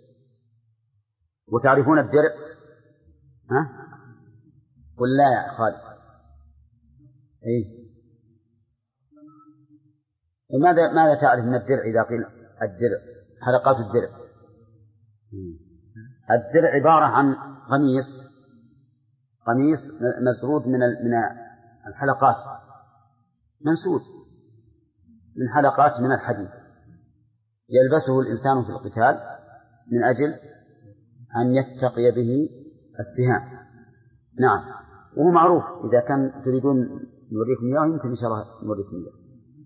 وتعرفون الدرع؟ ها؟ قل لا يا خالد. إيه؟ ماذا ماذا تعرف من الدرع إذا قيل الدرع؟ حلقات الدرع. الدرع عبارة عن قميص قميص مسرود من من الحلقات، منسود من حلقات من الحديد، يلبسه الإنسان في القتال من أجل أن يتقي به السهام. نعم، وهو معروف. إذا كان تريدون نوريكم إياه يمكن إن شاء الله نوريكم إياه.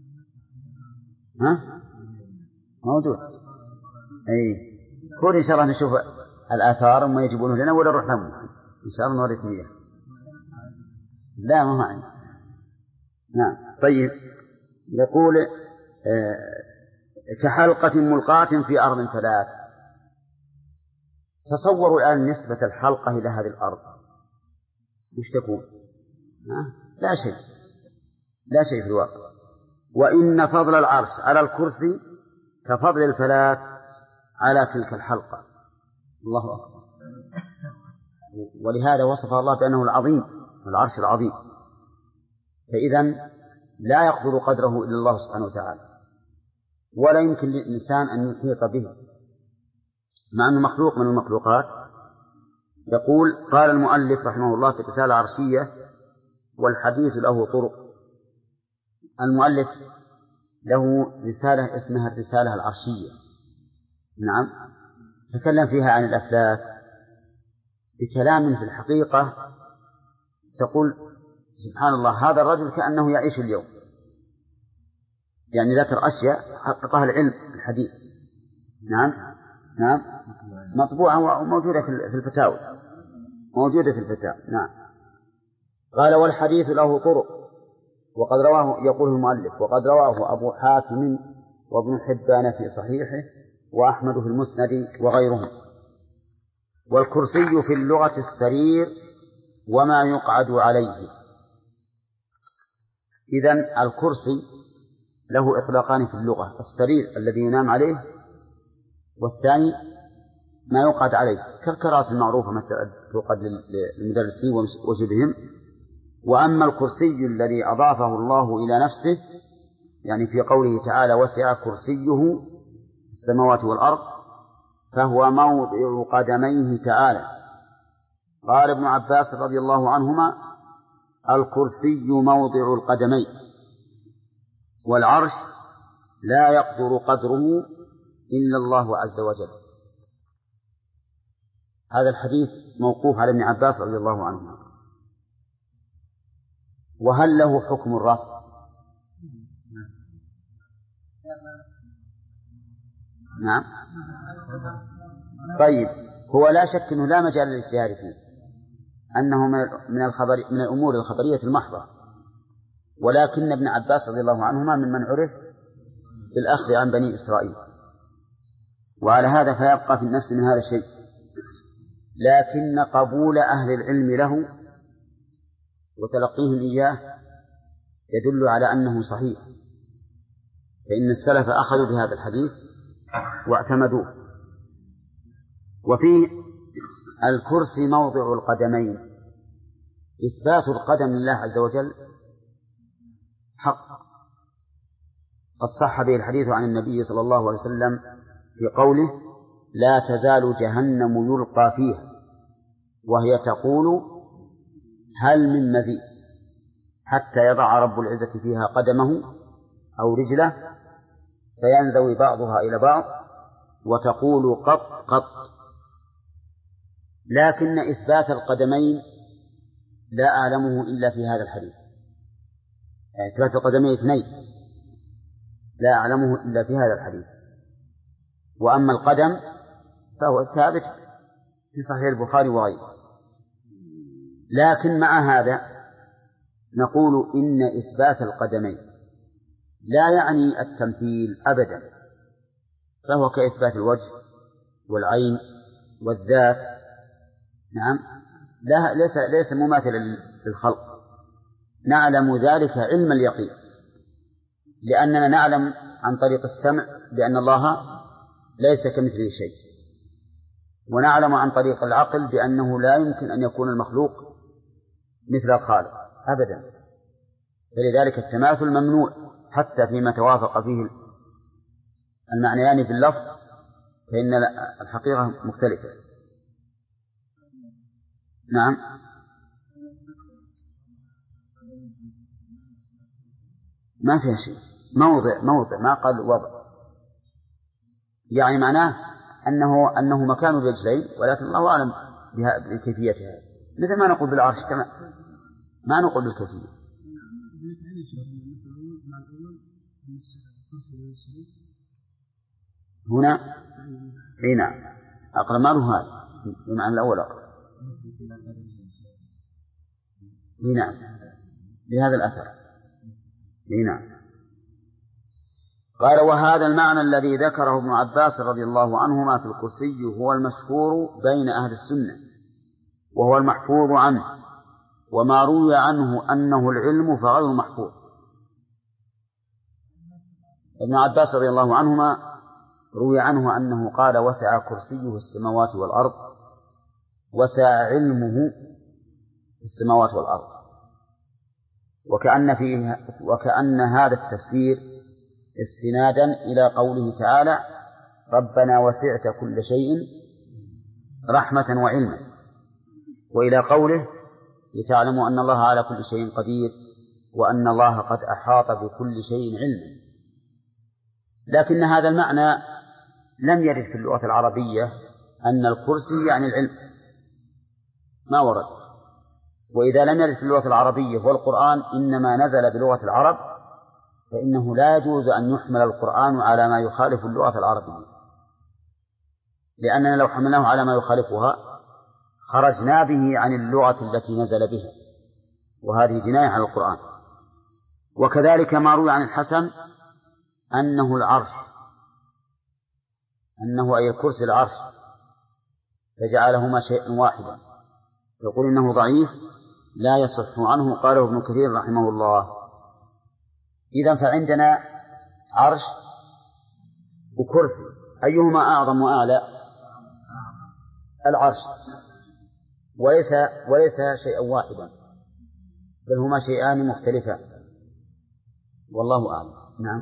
ها؟ موجود. أي كل إن شاء الله نشوف الآثار وما يجيبونه لنا ولا نروح لهم إن شاء الله نوريكم إياه. لا ما معي. نعم. طيب يقول آه كحلقة ملقاة في أرض ثلاث. تصوروا الآن نسبة الحلقة إلى هذه الأرض وش تكون؟ لا شيء، لا شيء في الواقع. وإن فضل العرش على الكرسي كفضل الفلاة على تلك الحلقة. الله أكبر. ولهذا وصف الله بأنه العظيم، العرش العظيم. فإذا لا يقدر قدره إلا الله سبحانه وتعالى، ولا يمكن للإنسان أن يحيط به مع أنه مخلوق من المخلوقات. يقول قال المؤلف رحمه الله في رسالة عرشية والحديث له طرق. المؤلف له رسالة اسمها الرسالة العرشية. نعم، تكلم فيها عن الأفلاك بكلام في الحقيقة تقول سبحان الله هذا الرجل كأنه يعيش اليوم. يعني ذكر أشياء حققها العلم الحديث. نعم نعم مطبوعة وموجودة في الفتاوى، موجودة في الفتاوى. نعم. قال والحديث له طرق وقد رواه، يقول المؤلف وقد رواه أبو حاتم وابن حبان في صحيحه وأحمد في المسند وغيرهم. والكرسي في اللغة السرير وما يقعد عليه. إذن الكرسي له إطلاقان في اللغة: السرير الذي ينام عليه، والثاني ما يقعد عليه كالكراسي المعروفة مثل توقد للمدرسين وشبههم. وأما الكرسي الذي أضافه الله إلى نفسه، يعني في قوله تعالى وسع كرسيه السماوات والأرض، فهو موضع قدميه تعالى. قال ابن عباس رضي الله عنهما الكرسي موضع القدمين، والعرش لا يقدر قدره إلا الله عز وجل. هذا الحديث موقوف على ابن عباس رضي الله عنهما. وهل له حكم الرفع؟ نعم. طيب هو لا شك أنه لا مجال للاجتهاد فيه، أنه من الخبر من الأمور الخبرية المحضة، ولكن ابن عباس رضي الله عنهما ممن عرف بالأخذ عن بني إسرائيل، وعلى هذا فيبقى في النفس من هذا الشيء. لكن قبول أهل العلم له وتلقيهم إياه يدل على أنه صحيح، فإن السلف أخذوا بهذا الحديث واعتمدوه. وفيه الكرسي موضع القدمين، إثبات القدم لله عز وجل حق، قد صح به الحديث عن النبي صلى الله عليه وسلم في قوله لا تزال جهنم يلقى فيها وهي تقول هل من مزيد حتى يضع رب العزة فيها قدمه أو رجله فينزوي بعضها إلى بعض وتقول قط قط. لكن إثبات القدمين لا أعلمه إلا في هذا الحديث، يعني إثبات القدمين اثنين لا أعلمه إلا في هذا الحديث. وأما القدم فهو ثابت في صحيح البخاري وغيره. لكن مع هذا نقول إن إثبات القدمين لا يعني التمثيل أبدا، فهو كإثبات الوجه والعين والذات. نعم، لا ليس ليس مماثلا للخلق. نعلم ذلك علم اليقين، لأننا نعلم عن طريق السمع بأن الله ليس كمثله شيء، ونعلم عن طريق العقل بأنه لا يمكن أن يكون المخلوق مثل الخالق أبدا. فلذلك التماثل ممنوع حتى فيما توافق فيه المعنيان في اللفظ، فإن الحقيقة مختلفة. نعم، ما فيها شيء، موضع موضع ما قال وضع، يعني معناه أنه أنه مكان الرجلين، ولكن الله أعلم بكيفيتها، مثل ما نقول بالعرش تمام، ما نقول بالكيفية. هنا هنا أقرأ ما له هذا بمعنى الأول أقرأ هنا بهذا الأثر هنا. قال: وهذا المعنى الذي ذكره ابن عباس رضي الله عنهما في الكرسي هو المشهور بين أهل السنة، وهو المحفوظ عنه، وما روي عنه أنه العلم فغير محفوظ. ابن عباس رضي الله عنهما روي عنه أنه قال: وسع كرسيه السماوات والأرض، وسع علمه السماوات والأرض. وكأن, فيه وكأن هذا التفسير استنادا إلى قوله تعالى: ربنا وسعت كل شيء رحمة وعلما، وإلى قوله: لتعلموا أن الله على كل شيء قدير وأن الله قد أحاط بكل شيء علما. لكن هذا المعنى لم يرد في اللغة العربية أن الكرسي يعني العلم، ما ورد. وإذا لم يرد في اللغة العربية والقرآن إنما نزل بلغة العرب، فإنه لا يجوز أن يحمل القرآن على ما يخالف اللغة العربية، لأننا لو حملناه على ما يخالفها خرجنا به عن اللغة التي نزل بها، وهذه جناية على القرآن. وكذلك ما روي عن الحسن أنه العرش، أنه أي الكرسي العرش، فجعلهما شيئا واحدا، يقول إنه ضعيف لا يصح عنه، قاله ابن كثير رحمه الله. إذن فعندنا عرش وكرسي، أيهما أعظم وأعلى؟ العرش، وليس وليس شيئا واحدا، بل هما شيئان مختلفان، والله أعلم. نعم.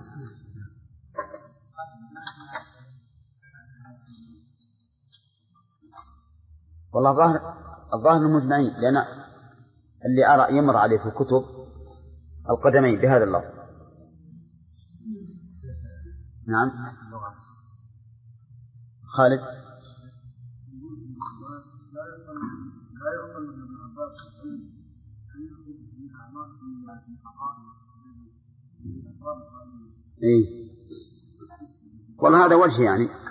والله الظاهر الظاهر المجمعين، لأن اللي أرى يمر عليه في الكتب القدمين بهذا اللفظ. نعم. خالد. إيه والله هذا وجه يعني